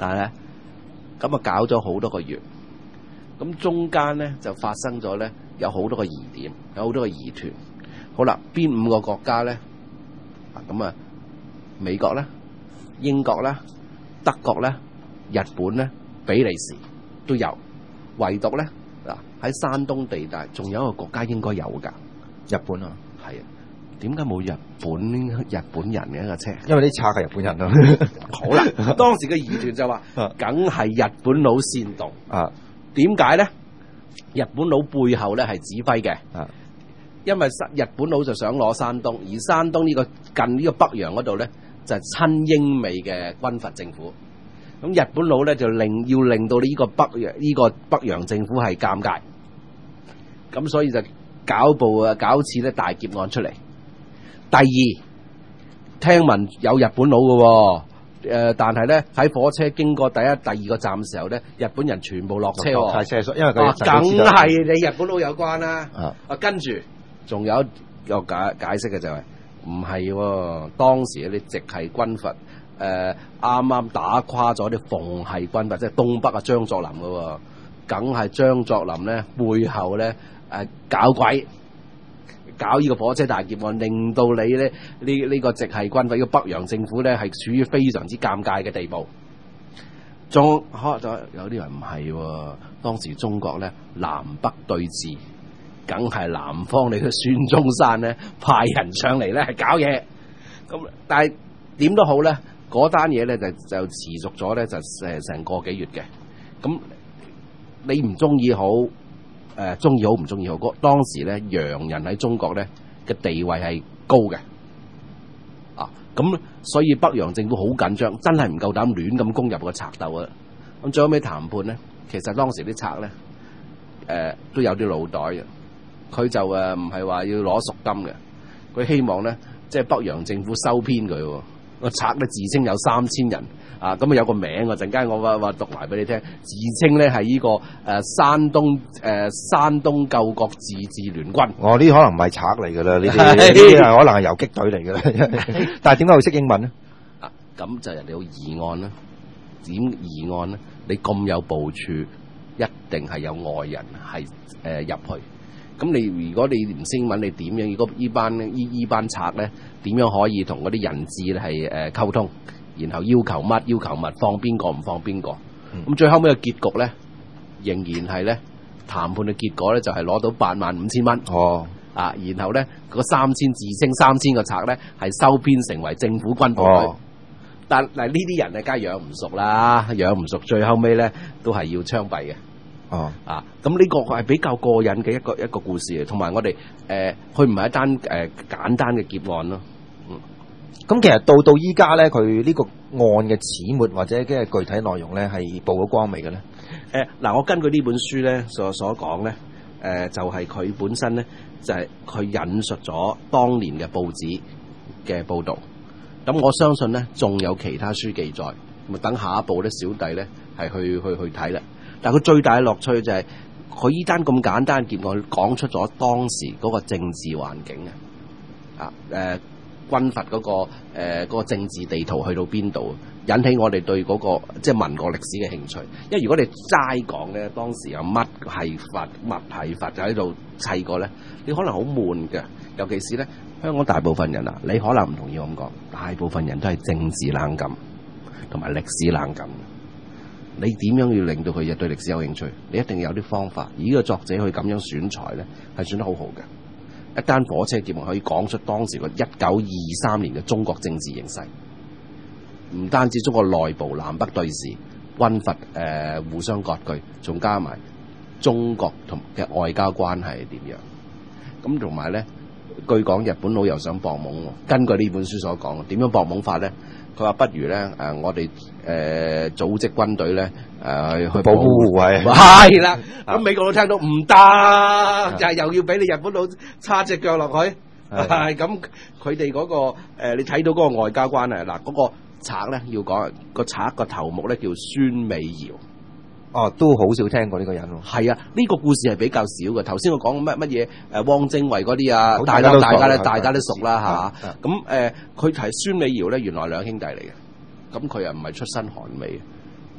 但係咧咁啊搞咗好多個月，咁中間咧就發生咗咧有好多個疑點，有好多個疑團。好啦，邊五個國家咧？咁啊，美國咧、英國咧、德國咧、日本咧、比利時都有，唯獨咧嗱喺山東地帶仲有一個國家應該有㗎， 日本啊， 係啊，點解冇日本日本人嘅一個車？ 因為啲賊係日本人咯。 好啦，當時嘅疑團就話，梗係日本佬煽動啊？ 點解咧？日本佬背後咧係指揮嘅啊。 因為日本佬就想攞山東，而山東呢個近呢個北洋嗰度咧就係親英美嘅軍閥政府。咁日本佬咧就令要令到呢個北洋呢個北洋政府係尷尬，咁所以就搞部啊搞次咧大劫案出嚟。第二，聽聞有日本佬嘅，誒，但係咧喺火車經過第一、第二個站嘅時候咧，日本人全部落車喎， 太車，因為佢梗係你日本佬有關啦。 啊， 啊跟住。仲有一個解解釋嘅就係唔係喎，當時啲直系軍閥誒啱啱打垮咗啲奉系軍閥，即係東北啊張作霖嘅喎，梗係張作霖咧背後咧誒、呃、搞鬼，搞呢個火車大劫案，令到你咧呢呢、呢個直系軍閥，呢個北洋政府咧係處於非常之尷尬嘅地步。仲可就有啲人唔係喎，當時中國咧南北對峙。梗係南方你嘅孫中山咧派人上嚟咧係搞嘢，咁但係點都好咧，嗰單嘢咧就就持續咗咧就誒成個幾月嘅。咁你唔中意好誒，中意好唔中意好？嗰當時咧洋人喺中國咧嘅地位係高嘅，啊咁所以北洋政府好緊張，真係唔夠膽亂咁攻入個賊竇啊！咁最後尾談判咧，其實當時啲賊咧誒都有啲腦袋嘅。佢就誒唔係話要攞贖金嘅，佢希望咧即係北洋政府收編佢喎。個賊咧自稱有三千人啊，咁啊有個名啊，陣間我話話讀埋俾你聽，自稱咧係呢個誒、呃、山東誒、呃、山東救國自治聯軍。 哦，呢可能唔係賊嚟㗎啦，呢啲呢啲係可能係游擊隊嚟㗎啦。但係點解會識英文咧？ 啊，咁就人哋有疑案啦。點疑案咧？你咁有部署，一定係有外人係誒入去。咁你如果你唔識英文，你點樣？如果依班呢依班賊咧，點樣可以同嗰啲人質咧係誒溝通，然後要求乜要求乜，放邊個唔放邊個？咁、嗯、最後尾嘅結局咧，仍然係咧談判嘅結果咧，就係攞到八萬五千蚊。哦，啊，然後咧嗰三千自稱三千個賊咧，係收編成為政府軍部隊。哦、但嗱呢啲人咧，梗係養唔熟啦，養唔熟，最後尾咧都係要槍斃嘅。哦，啊，咁呢個係比較過癮嘅一個一個故事，同埋我哋誒，佢唔係一單誒、呃、簡單嘅劫案咯。嗯， 咁其實到到依家咧，佢呢個案嘅始末或者嘅具體內容咧，係曝咗光未嘅咧？ 誒，嗱，我根據呢本書咧所所講咧，誒、呃，就係、是、佢本身咧，就係、是、佢引述咗當年嘅報紙嘅報導。咁我相信咧，仲有其他書記載，咁啊，等下一步咧，小弟咧係去去去睇啦。但係佢最大嘅樂趣就係佢依單咁簡單嘅劫案，講出咗當時嗰個政治環境啊！啊、呃、誒，軍閥嗰個誒、呃嗰個政治地圖去到邊度，引起我哋對嗰、嗰個即係民國歷史嘅興趣。因為如果你齋講咧，當時有乜係閥乜係閥就喺度砌過咧，你可能好悶嘅。尤其是咧，香港大部分人啊，你可能唔同意我咁講，大部分人都係政治冷感同埋歷史冷感。你點樣要令到佢對歷史有興趣？你一定要有啲方法。而呢個作者去咁樣選材咧，係選得好好嘅。一單火車劫案可以講出當時個一九二三年嘅中國政治形勢，唔單止中國內部南北對峙、軍閥誒互相割據，仲加埋中國同嘅外交關係係點樣？咁同埋咧，據講日本佬又想搏懵。根據呢本書所講，點樣搏懵法咧？佢話不如咧誒、呃，我哋誒、呃、組織軍隊咧誒、呃、去保護護衛，係啦。咁美國佬聽到唔得，就係又要俾你日本佬叉隻腳落去，係咁佢哋嗰個、呃、你睇到嗰個外交關係嗱，嗰、嗰個賊咧要講個賊個頭目咧叫孫美瑤。 哦，都好少聽過呢個人喎。 係啊，呢、這個故事係比較少嘅。頭先我講乜乜嘢誒汪精衛嗰啲啊，大家大家咧大家都熟啦嚇。咁誒，佢係孫美瑤咧，原來兩兄弟嚟嘅。咁佢又唔係出身寒微，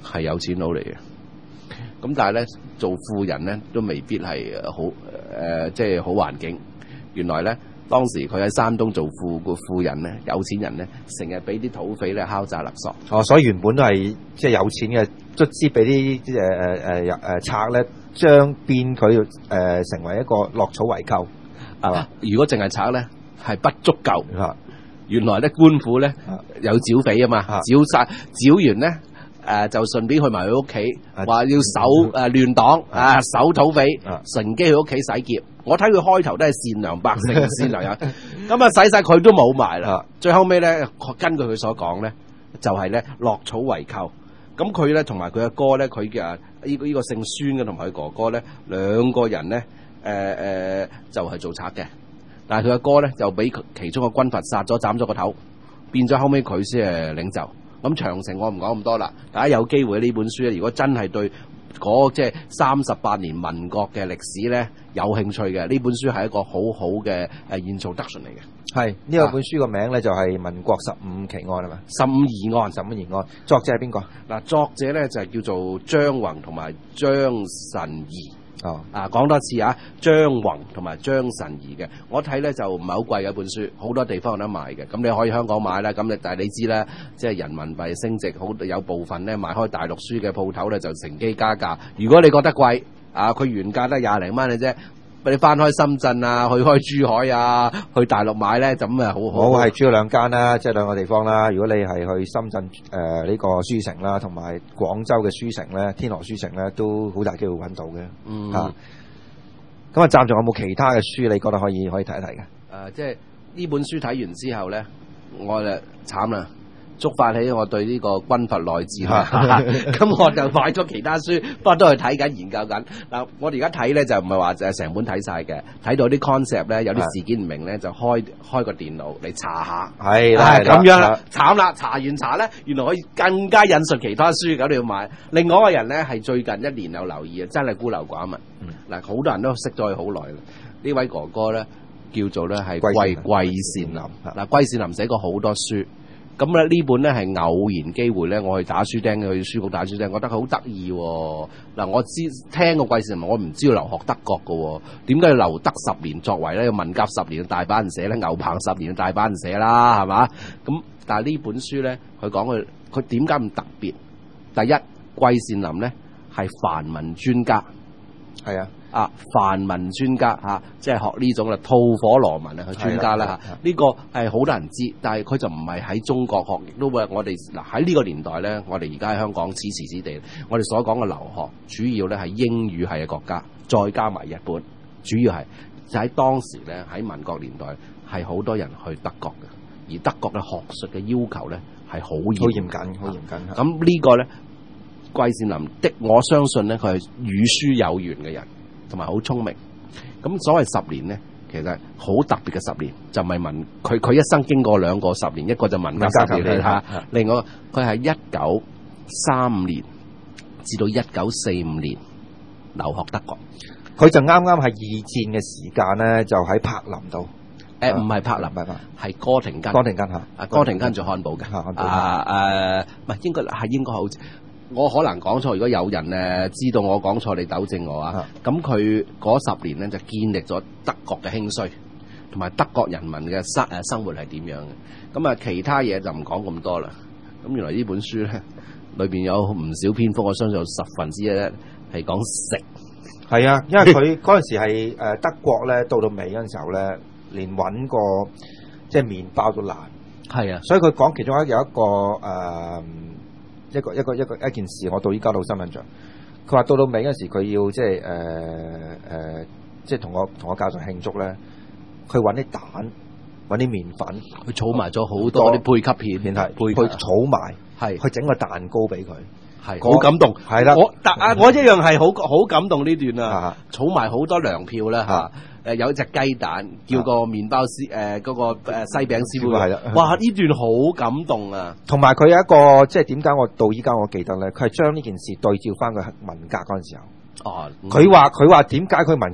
係有錢佬嚟嘅。咁但係咧，做富人咧都未必係好誒、呃，即係好環境。原來咧，當時佢喺山東做富個富人咧，有錢人咧，成日俾啲土匪咧敲詐勒索。 哦，所以原本都係即係有錢嘅，卒之俾啲誒誒誒誒賊咧，將變佢誒、呃、成為一個落草為寇，係嘛、啊？ 如果淨係賊咧，係不足夠。 啊、 原來咧官府咧、啊、有剿匪啊嘛，剿殺剿完咧。誒、呃、就順便去埋佢屋企，話、啊、要守誒、呃、亂黨啊，守土匪，啊、乘機去屋企洗劫。我睇佢開頭都係善良百姓，善良人，咁啊洗晒佢都冇埋啦。啊、最後尾咧，根據佢所講咧，就係咧落草為寇。咁佢咧同埋佢嘅哥咧，佢嘅呢個呢個姓孫嘅同埋佢哥哥咧，兩個人咧誒誒就係、是、做賊嘅，但係佢嘅哥咧就俾其中嘅軍閥殺咗，斬咗個頭，變咗後尾佢先係領袖。咁詳情我唔講咁多啦，大家有機會呢本書咧，如果真係對嗰即係三十八年民國嘅歷史咧有興趣嘅，呢本書係一個好好嘅誒 introduction 嚟嘅。 係呢個本書個名咧就係《民國十五奇案》係嘛？ 十五疑案， 十五疑案，作者係邊個？ 嗱，作者咧就係叫做張宏同埋張慎儀。 哦， 啊，講多次啊，張宏同埋張慎儀嘅，我睇咧就唔係好貴嘅一本書，好多地方有得賣嘅，咁你可以香港買啦，咁你但係你知啦，即係人民幣升值，好有部分咧賣開大陸書嘅鋪頭咧就乘機加價，如果你覺得貴，啊，佢原價得廿零蚊嘅啫。你翻開深圳啊，去開珠海啊，去大陸買咧，咁啊好好。 我係主要兩間啦，即係兩個地方啦。如果你係去深圳誒呢、呃這個書城啦，同埋廣州嘅書城咧，天河書城咧，都好大機會揾到嘅。嗯，嚇、啊。咁啊，暫仲有冇其他嘅書你覺得可以可以睇一睇嘅？誒、 呃，即係呢本書睇完之後咧，我就慘啦。觸發起我對呢個軍閥內戰，咁我就買咗其他書，不過都係睇緊研究緊。嗱，我哋而家睇咧就唔係話就係成本睇晒嘅，睇到啲 concept 咧有啲事件唔明咧就開開個電腦嚟查下，係啦，咁樣啦，慘啦，查完查咧，原來可以更加引述其他書，咁你要買。另外一個人咧係最近一年有留意啊，真係孤陋寡聞。嗱，好多人都識咗佢好耐啦。呢位哥哥咧叫做咧係季季羨林，嗱，季羨林寫過好多書。咁咧呢本咧係偶然機會咧，我去打書釘，去書局打書釘，覺得佢好得意喎。嗱，我知聽過季羨林，我唔知道留學德國嘅喎。點解要留德十年作為咧？文革十年大把人寫咧，牛棚十年大把人寫啦，係嘛？咁但係呢本書咧，佢講佢佢點解咁特別？第一，季羨林咧係梵文專家，係啊。啊，梵文專家嚇、啊，即係學呢種啦，吐火羅文啊，佢專家啦嚇。呢個係好多人知，但係佢就唔係喺中國學，亦都會我哋嗱喺呢個年代咧，我哋而家喺香港此時此地，我哋所講嘅留學主要咧係英語系嘅國家，再加埋日本，主要係就喺當時咧喺民國年代係好多人去德國嘅，而德國嘅學術嘅要求咧係好嚴謹，好嚴謹。咁、啊、呢個咧，季羨林的我相信咧，佢係與書有緣嘅人。同埋好聰明，咁所謂十年咧，其實好特別嘅十年，就唔係文佢佢一生經過兩個十年，一個就文革十年嚇，另外佢係一九三五年至到一九四五年留學德國，佢就啱啱係二戰嘅時間咧，就喺柏林度，誒唔係柏林，唔係係哥廷根，哥廷根嚇，啊哥廷根做漢堡嘅，啊誒唔係應該係應該好。我可能講錯，如果有人誒知道我講錯，你糾正我啊。咁佢嗰十年咧就建立咗德國嘅興衰，同埋德國人民嘅生誒生活係點樣嘅。咁啊，其他嘢就唔講咁多啦。咁原來呢本書咧裏邊有唔少篇幅，我相信有十分之一咧係講食。係啊，因為佢嗰陣時係誒德國咧，到到尾嗰陣時候咧，連揾個即係麵包都難。係啊，所以佢講其中一有一個誒。呃一個一個一個一件事，我到依家都好深印象。佢話到到尾嗰時，佢要即係誒誒，即係同我同我教授慶祝咧。佢揾啲蛋，揾啲麵粉，佢儲埋咗好多啲配給片，係配佢儲埋，係去整個蛋糕俾佢，係好感動。係啦，我但啊，我一樣係好好感動呢段啊，儲埋好多糧票啦嚇。誒有一隻雞蛋，叫個麵包師誒嗰個誒西餅師傅係啦。哇！呢段好感動啊！同埋佢有一個即係點解我到依家我記得咧？佢係將呢件事對照翻佢文革嗰陣時候。哦，佢話佢話點解佢文革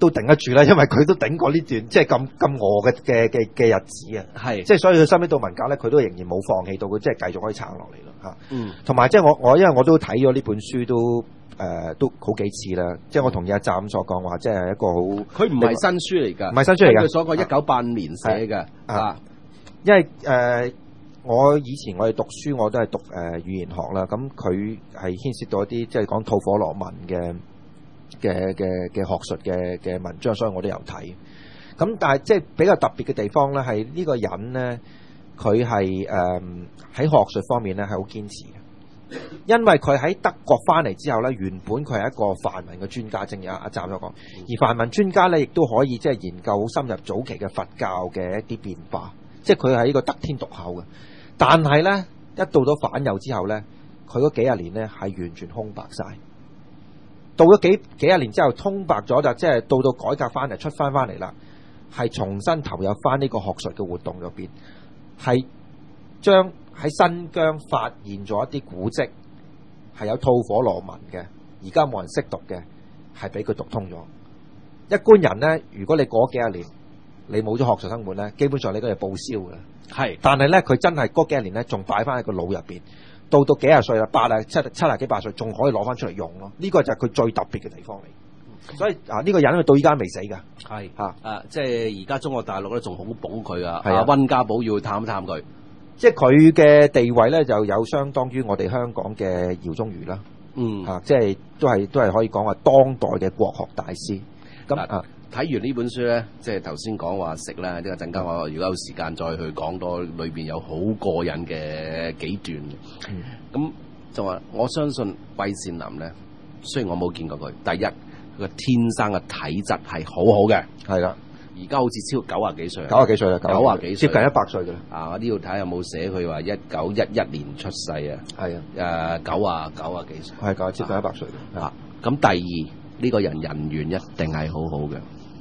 都頂得住啦，因為佢都頂過呢段即係咁咁餓嘅嘅嘅嘅日子啊。 係， 即係所以佢收尾到文革咧，佢都仍然冇放棄到，佢即係繼續可以撐落嚟咯嚇。 嗯， 同埋即係我我因為我都睇咗呢本書都誒、呃、都好幾次啦，即係我同意阿湛所講話，即係一個好， 佢唔係新書嚟㗎， 唔係新書嚟㗎， 佢所講一九八五年寫嘅啊， 因為誒。呃我以前我哋讀書我都係讀誒、呃、語言學啦，咁佢係牽涉到一啲即係講吐火羅文嘅嘅嘅嘅學術嘅嘅文章，所以我都有睇。咁但係即係比較特別嘅地方咧，係呢個人咧，佢係誒喺學術方面咧係好堅持嘅，因為佢喺德國翻嚟之後咧，原本佢係一個梵文嘅專家，正如阿阿湛所講，而梵文專家咧亦都可以即係研究好深入早期嘅佛教嘅一啲變化，即係佢係一個得天獨厚嘅。但係咧，一到咗反右之後咧，佢嗰幾廿年咧係完全空白晒。到咗幾幾廿年之後，空白咗就即係到到改革翻嚟出翻翻嚟啦，係重新投入翻呢個學術嘅活動入邊，係將喺新疆發現咗一啲古蹟係有吐火羅文嘅，而家冇人識讀嘅，係俾佢讀通咗。一般人咧，如果你過咗幾廿年，你冇咗學術生活咧，基本上你都係報銷嘅。 係， 但係咧，佢真係嗰幾廿年咧，仲擺翻喺個腦入邊，到到幾廿歲啦，八啊七七啊幾八歲，仲可以攞翻出嚟用咯。呢、這個就係佢最特別嘅地方嚟。所以啊，呢、這個人佢到依家未死㗎。 係嚇啊，即係而家中國大陸咧，仲好捧佢啊。 係啊， 溫家寶要去探一探佢， 即係佢嘅地位咧，就有相當於我哋香港嘅饒宗頤啦。 嗯， 嚇、啊，即係都係都係可以講話當代嘅國學大師。咁啊。 睇完呢本書咧，即係頭先講話食啦，即係陣間我如果有時間再去講多，裏邊有好過癮嘅幾段。咁、嗯、就話我相信季羨林咧，雖然我冇見過佢，第一佢個天生嘅體質係好好嘅， 係啦。 而家好似超過九啊幾歲， 九啊幾歲啦， 九啊幾歲， 接近一百歲嘅啦。 啊，我呢度睇下有冇寫佢話一九一一年出世啊？係啊，誒九啊九啊幾歲， 係九接近一百歲嘅。 啊，咁第二呢、呢個人人緣一定係好好嘅。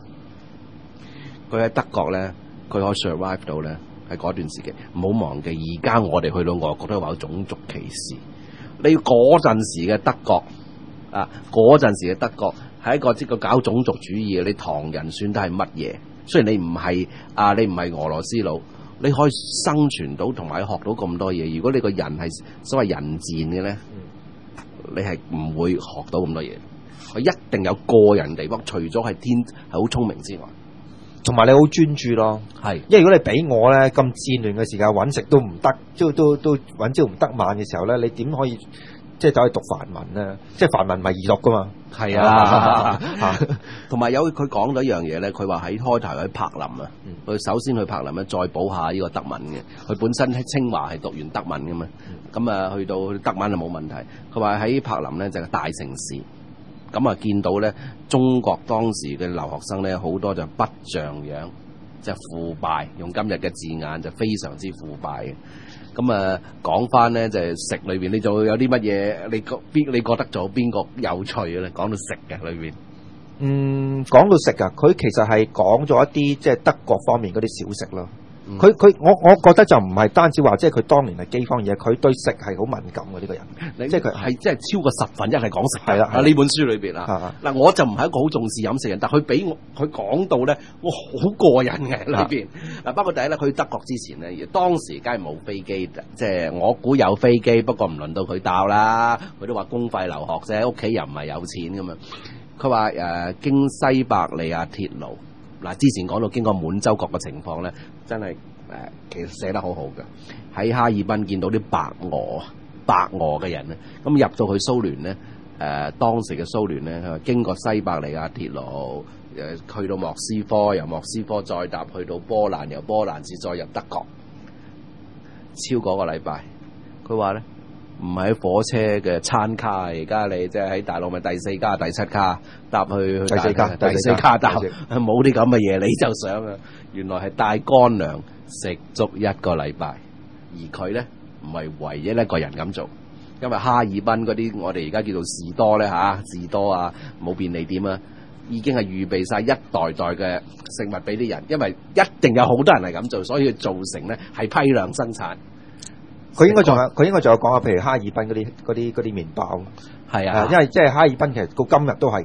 佢喺德國咧，佢可以 survive 到咧，喺嗰段時期。唔好忘記，而家我哋去到外國都話有種族歧視。你嗰陣時嘅德國啊，嗰陣時嘅德國係一個即係搞種族主義嘅，你唐人算得係乜嘢？雖然你唔係啊，你唔係俄羅斯佬，你可以生存到同埋學到咁多嘢。如果你個人係所謂人賤嘅咧，你係唔會學到咁多嘢。佢一定有個人地方，除咗係天係好聰明之外。 同埋你好專注咯，係，因為如果你俾我咧咁戰亂嘅時間揾食都唔得，都都都揾朝唔得晚嘅時候咧，你點可以即係走去讀梵文咧？即係梵文唔係易讀噶嘛？係啊， 同埋有佢講到一樣嘢咧，佢話喺開頭喺柏林啊，佢、嗯、首先去柏林咧，再補下呢個德文嘅。佢本身喺清華係讀完德文噶嘛，咁、嗯、啊去到德文就冇問題。佢話喺柏林咧就係大城市。咁啊，見到咧，中國當時嘅留學生咧，好多就不像樣，即係腐敗，用今日嘅字眼就非常之腐敗嘅。咁啊，講翻咧就係食裏邊，你仲有啲乜嘢？你覺邊？你覺得仲有邊個有趣嘅咧？講到食嘅裏邊， 嗯，講到食啊，佢其實係講咗一啲即係德國方面嗰啲小食咯。佢佢我我覺得就唔係單止話即係佢當年係饑荒嘢，佢對食係好敏感嘅呢個人。 你即係佢係即係超過十分一係講食係啦。 喺呢本書裏邊啊，嗱我就唔係一個好重視飲食人，但佢俾我佢講到咧，我好過癮嘅裏邊。嗱，包括第一咧，佢去德國之前咧，當時梗係冇飛機，即係我估有飛機，不過唔輪到佢搭啦。佢都話公費留學啫，屋企又唔係有錢咁樣。佢話誒經西伯利亞鐵路。嗱，之前講到經過滿洲國嘅情況咧，真係誒、呃、其實寫得好好嘅。喺哈爾濱見到啲白俄白俄嘅人咧，咁入到去蘇聯咧，誒、呃、當時嘅蘇聯咧，佢話經過西伯利亞鐵路，誒去到莫斯科，由莫斯科再搭去到波蘭，由波蘭至再入德國，超過一個禮拜。佢話咧，唔係喺火車嘅餐卡，而家你即係喺大陸咪第四卡、第七卡搭去去第四卡、 第四卡搭，冇啲咁嘅嘢，你就想啊！原來係帶乾糧食足一個禮拜，而佢咧唔係唯一一個人咁做，因為哈爾濱嗰啲我哋而家叫做士多咧嚇，士多啊冇便利店啊，已經係預備晒一袋袋嘅食物俾啲人，因為一定有好多人係咁做，所以造成咧係批量生產。 佢應該仲有，佢應該仲有講下，譬如哈爾濱嗰啲嗰啲嗰啲麵包， 係啊， 因為即係哈爾濱其實到今日都係嘅，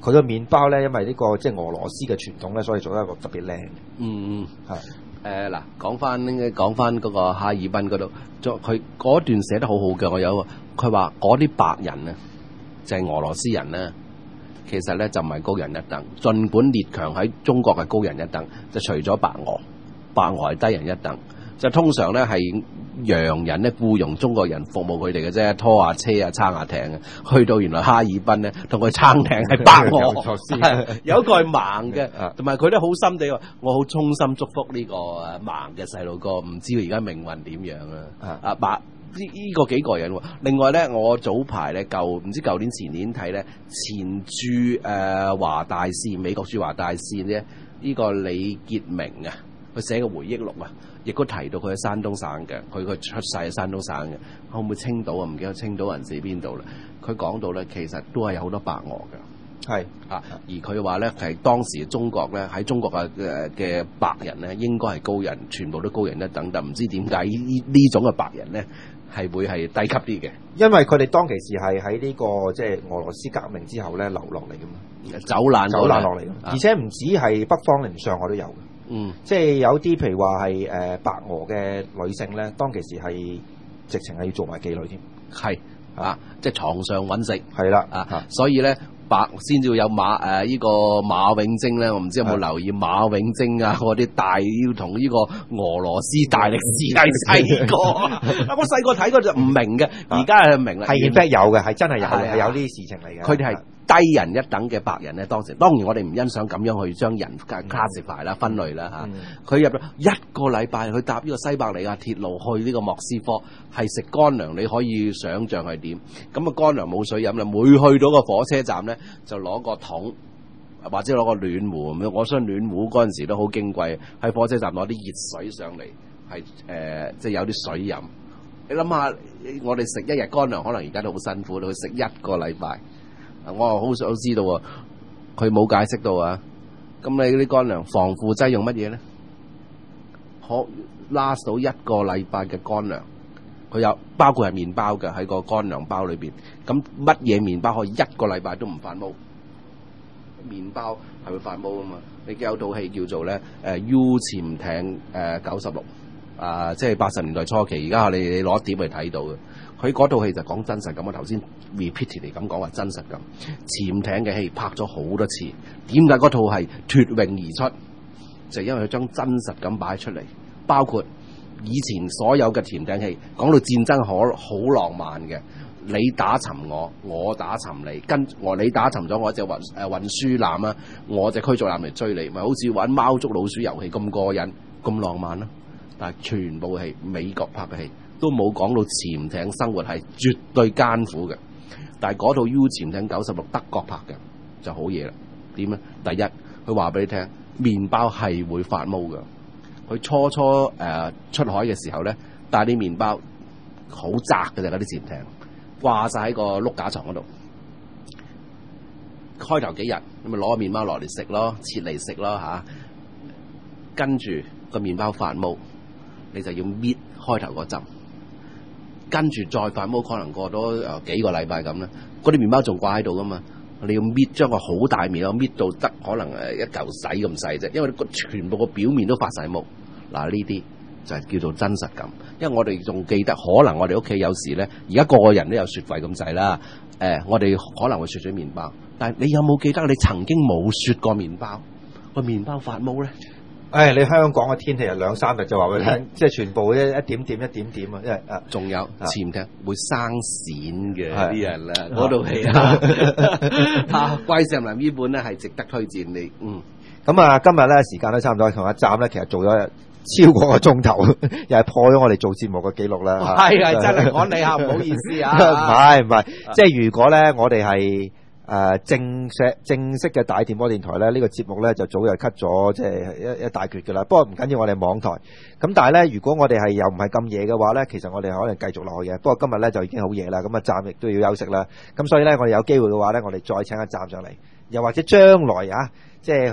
佢個麵包咧，因為呢、這個即係俄羅斯嘅傳統咧，所以做得一個特別靚。 嗯嗯， 係誒嗱，講翻講翻嗰個哈爾濱嗰度，作佢嗰段寫得好好嘅，我有佢話嗰啲白人咧，就係、是、俄羅斯人咧，其實咧就唔係高人一等，儘管列強喺中國係高人一等，就除咗白俄，白俄係低人一等。就通常咧係洋人咧僱傭中國人服務佢哋嘅啫，拖下車啊，撐下艇嘅。去到原來哈爾濱咧，同佢撐艇係白俄，有一個係盲嘅，同埋佢都好心地話：我好衷心祝福呢個誒盲嘅細路哥，唔知佢而家命運點樣啊？啊白呢呢個幾個人喎。另外咧，我早排咧舊唔知舊年前年睇咧，前駐誒華大使美國駐華大使咧，呢個李傑明啊。佢寫個回憶錄啊，亦都提到佢喺山東省嘅，佢佢出世喺山東省嘅，可唔會青島啊？唔記得青島人士邊度啦。佢講到咧，其實都係有好多白俄嘅，係啊。而佢話咧，係當時中國咧喺中國嘅誒嘅白人咧，應該係高人，全部都高人一等，但唔知點解呢呢種嘅白人咧係會係低級啲嘅， 因為佢哋當其時係喺呢個即係俄羅斯革命之後咧流落嚟嘅嘛， 走難走難落嚟，而且唔止係北方，連上海都有嘅。嗯，即係有啲譬如話係誒白俄嘅女性咧，當其時係直情係要做埋妓女添， 係啊，即係床上揾食， 係啦啊，所以咧白先至有馬誒依個馬永貞咧，我唔知有冇留意馬永貞啊嗰啲大要同呢個俄羅斯大歷史係細個，我細個睇嗰就唔明嘅，而家係明啦， 係 in fact 有嘅，係真係有嘅，係有呢啲事情嚟嘅， 佢哋係。低人一等嘅白人咧，當時當然我哋唔欣賞咁樣去將人 classify 啦、分類啦嚇。佢入咗一個禮拜去搭呢個西伯利亞鐵路去呢個莫斯科，係食乾糧，你可以想像係點。咁啊乾糧冇水飲啦，每去到個火車站咧，就攞個桶或者攞個暖壺咁樣。我相信暖壺嗰陣時都好矜貴，喺火車站攞啲熱水上嚟，係誒即係有啲水飲。你諗下，我哋食一日乾糧，可能而家都好辛苦，去食一個禮拜。我又好想知道喎，佢冇解釋到啊。咁你啲乾糧防腐劑用乜嘢咧？可 last 到一個禮拜嘅乾糧，佢有包括係麵包嘅喺個乾糧包裏邊。咁乜嘢麵包可以一個禮拜都唔發毛？麵包係會發毛啊嘛。你有套戲叫做咧誒 U 潛艇誒九十六啊，即係八十年代初期。而家你你攞碟嚟睇到嘅。佢嗰套戲就講真實感，我頭先 repeat 嚟咁講話真實感。潛艇嘅戲拍咗好多次，點解嗰套係脫穎而出？就係因為佢將真實感擺出嚟，包括以前所有嘅潛艇戲講到戰爭可好浪漫嘅，你打沉我，我打沉你，跟我你打沉咗我隻運誒運輸艦啊，我隻驅逐艦嚟追你，咪好似玩貓捉老鼠遊戲咁過癮，咁浪漫咯。但係全部戲美國拍嘅戲。都冇講到潛艇生活係絕對艱苦嘅，但係嗰套 U 潛艇九十六德國拍嘅就好嘢啦。點咧？第一，佢話俾你聽，麵包係會發毛嘅。佢初初誒、呃、出海嘅時候咧，帶啲麵包好窄嘅啫，嗰啲潛艇掛晒喺個碌架床嗰度。開頭幾日咁咪攞個麵包落嚟食咯，切嚟食咯嚇。跟住個麵包發毛，你就要搣開頭嗰針。跟住再發毛，可能過多誒幾個禮拜咁啦。嗰啲麵包仲掛喺度噶嘛？你要搣將個好大麵包搣到得可能誒一嚿洗咁細啫，因為個全部個表面都發晒毛。嗱，呢啲就係叫做真實感。因為我哋仲記得，可能我哋屋企有時咧，而家個個人都有雪櫃咁滯啦。誒、呃，我哋可能會雪咗麵包，但係你有冇記得你曾經冇雪過麵包？個麵包發毛咧？ 誒、哎，你香港嘅天氣係兩三日就話俾你聽，嗯、即係全部一一點點一點點啊！因為啊， 仲有潛艇會生癬嘅啲人啦，嗰套戲啊，《怪獸林》呢本咧係值得推薦你。嗯， 咁啊，今日咧時間都差唔多，同一站咧其實做咗超過個鐘頭，又係破咗我哋做節目嘅記錄啦。 係啊，真係講你下，唔好意思啊。 唔係唔係，即係如果咧我哋係。誒、呃、正式正式嘅大電波電台咧，呢、這個節目咧就早就 cut 咗，即係一一大橛㗎啦。不過唔緊要，我哋網台咁，但係咧，如果我哋係又唔係咁夜嘅話咧，其實我哋可能繼續落去嘅。不過今日咧就已經好夜啦，咁啊站亦都要休息啦。咁所以咧，我哋有機會嘅話咧，我哋再請一站上嚟，又或者將來啊，即係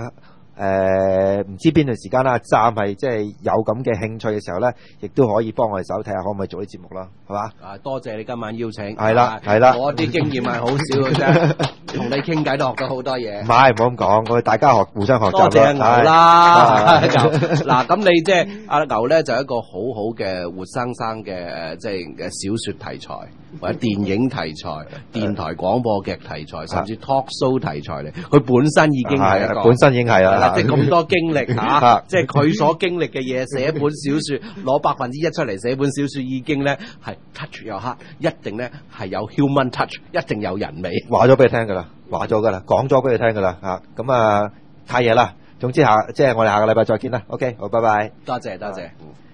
誒唔知邊段時間啦，暫係即係有咁嘅興趣嘅時候咧，亦都可以幫我哋手睇下可唔可以做啲節目啦，係嘛？ 啊，多謝你今晚邀請。 係啦，係啦。 我啲經驗係好少嘅啫，同你傾偈都學到好多嘢。 唔係，唔好咁講，我哋大家學互相學習啦。 多謝牛啦，牛嗱咁你即係阿牛咧，就一個好好嘅活生生嘅即係嘅小説題材，或者電影題材、電台廣播劇題材，甚至 talk show 題材嚟。佢本身已經係一個， 本身已經係啦， 即係咁多經歷嚇，即係佢所經歷嘅嘢，寫一本小説攞百分之一出嚟寫本小説，已經咧係 touch your heart，一定咧係有 human touch，一定有人味。 話咗俾你聽㗎啦，話咗㗎啦，講咗俾你聽㗎啦嚇，咁啊太嘢啦。總之下即係我哋下個禮拜再見啦。OK，好，拜拜。 多謝多謝。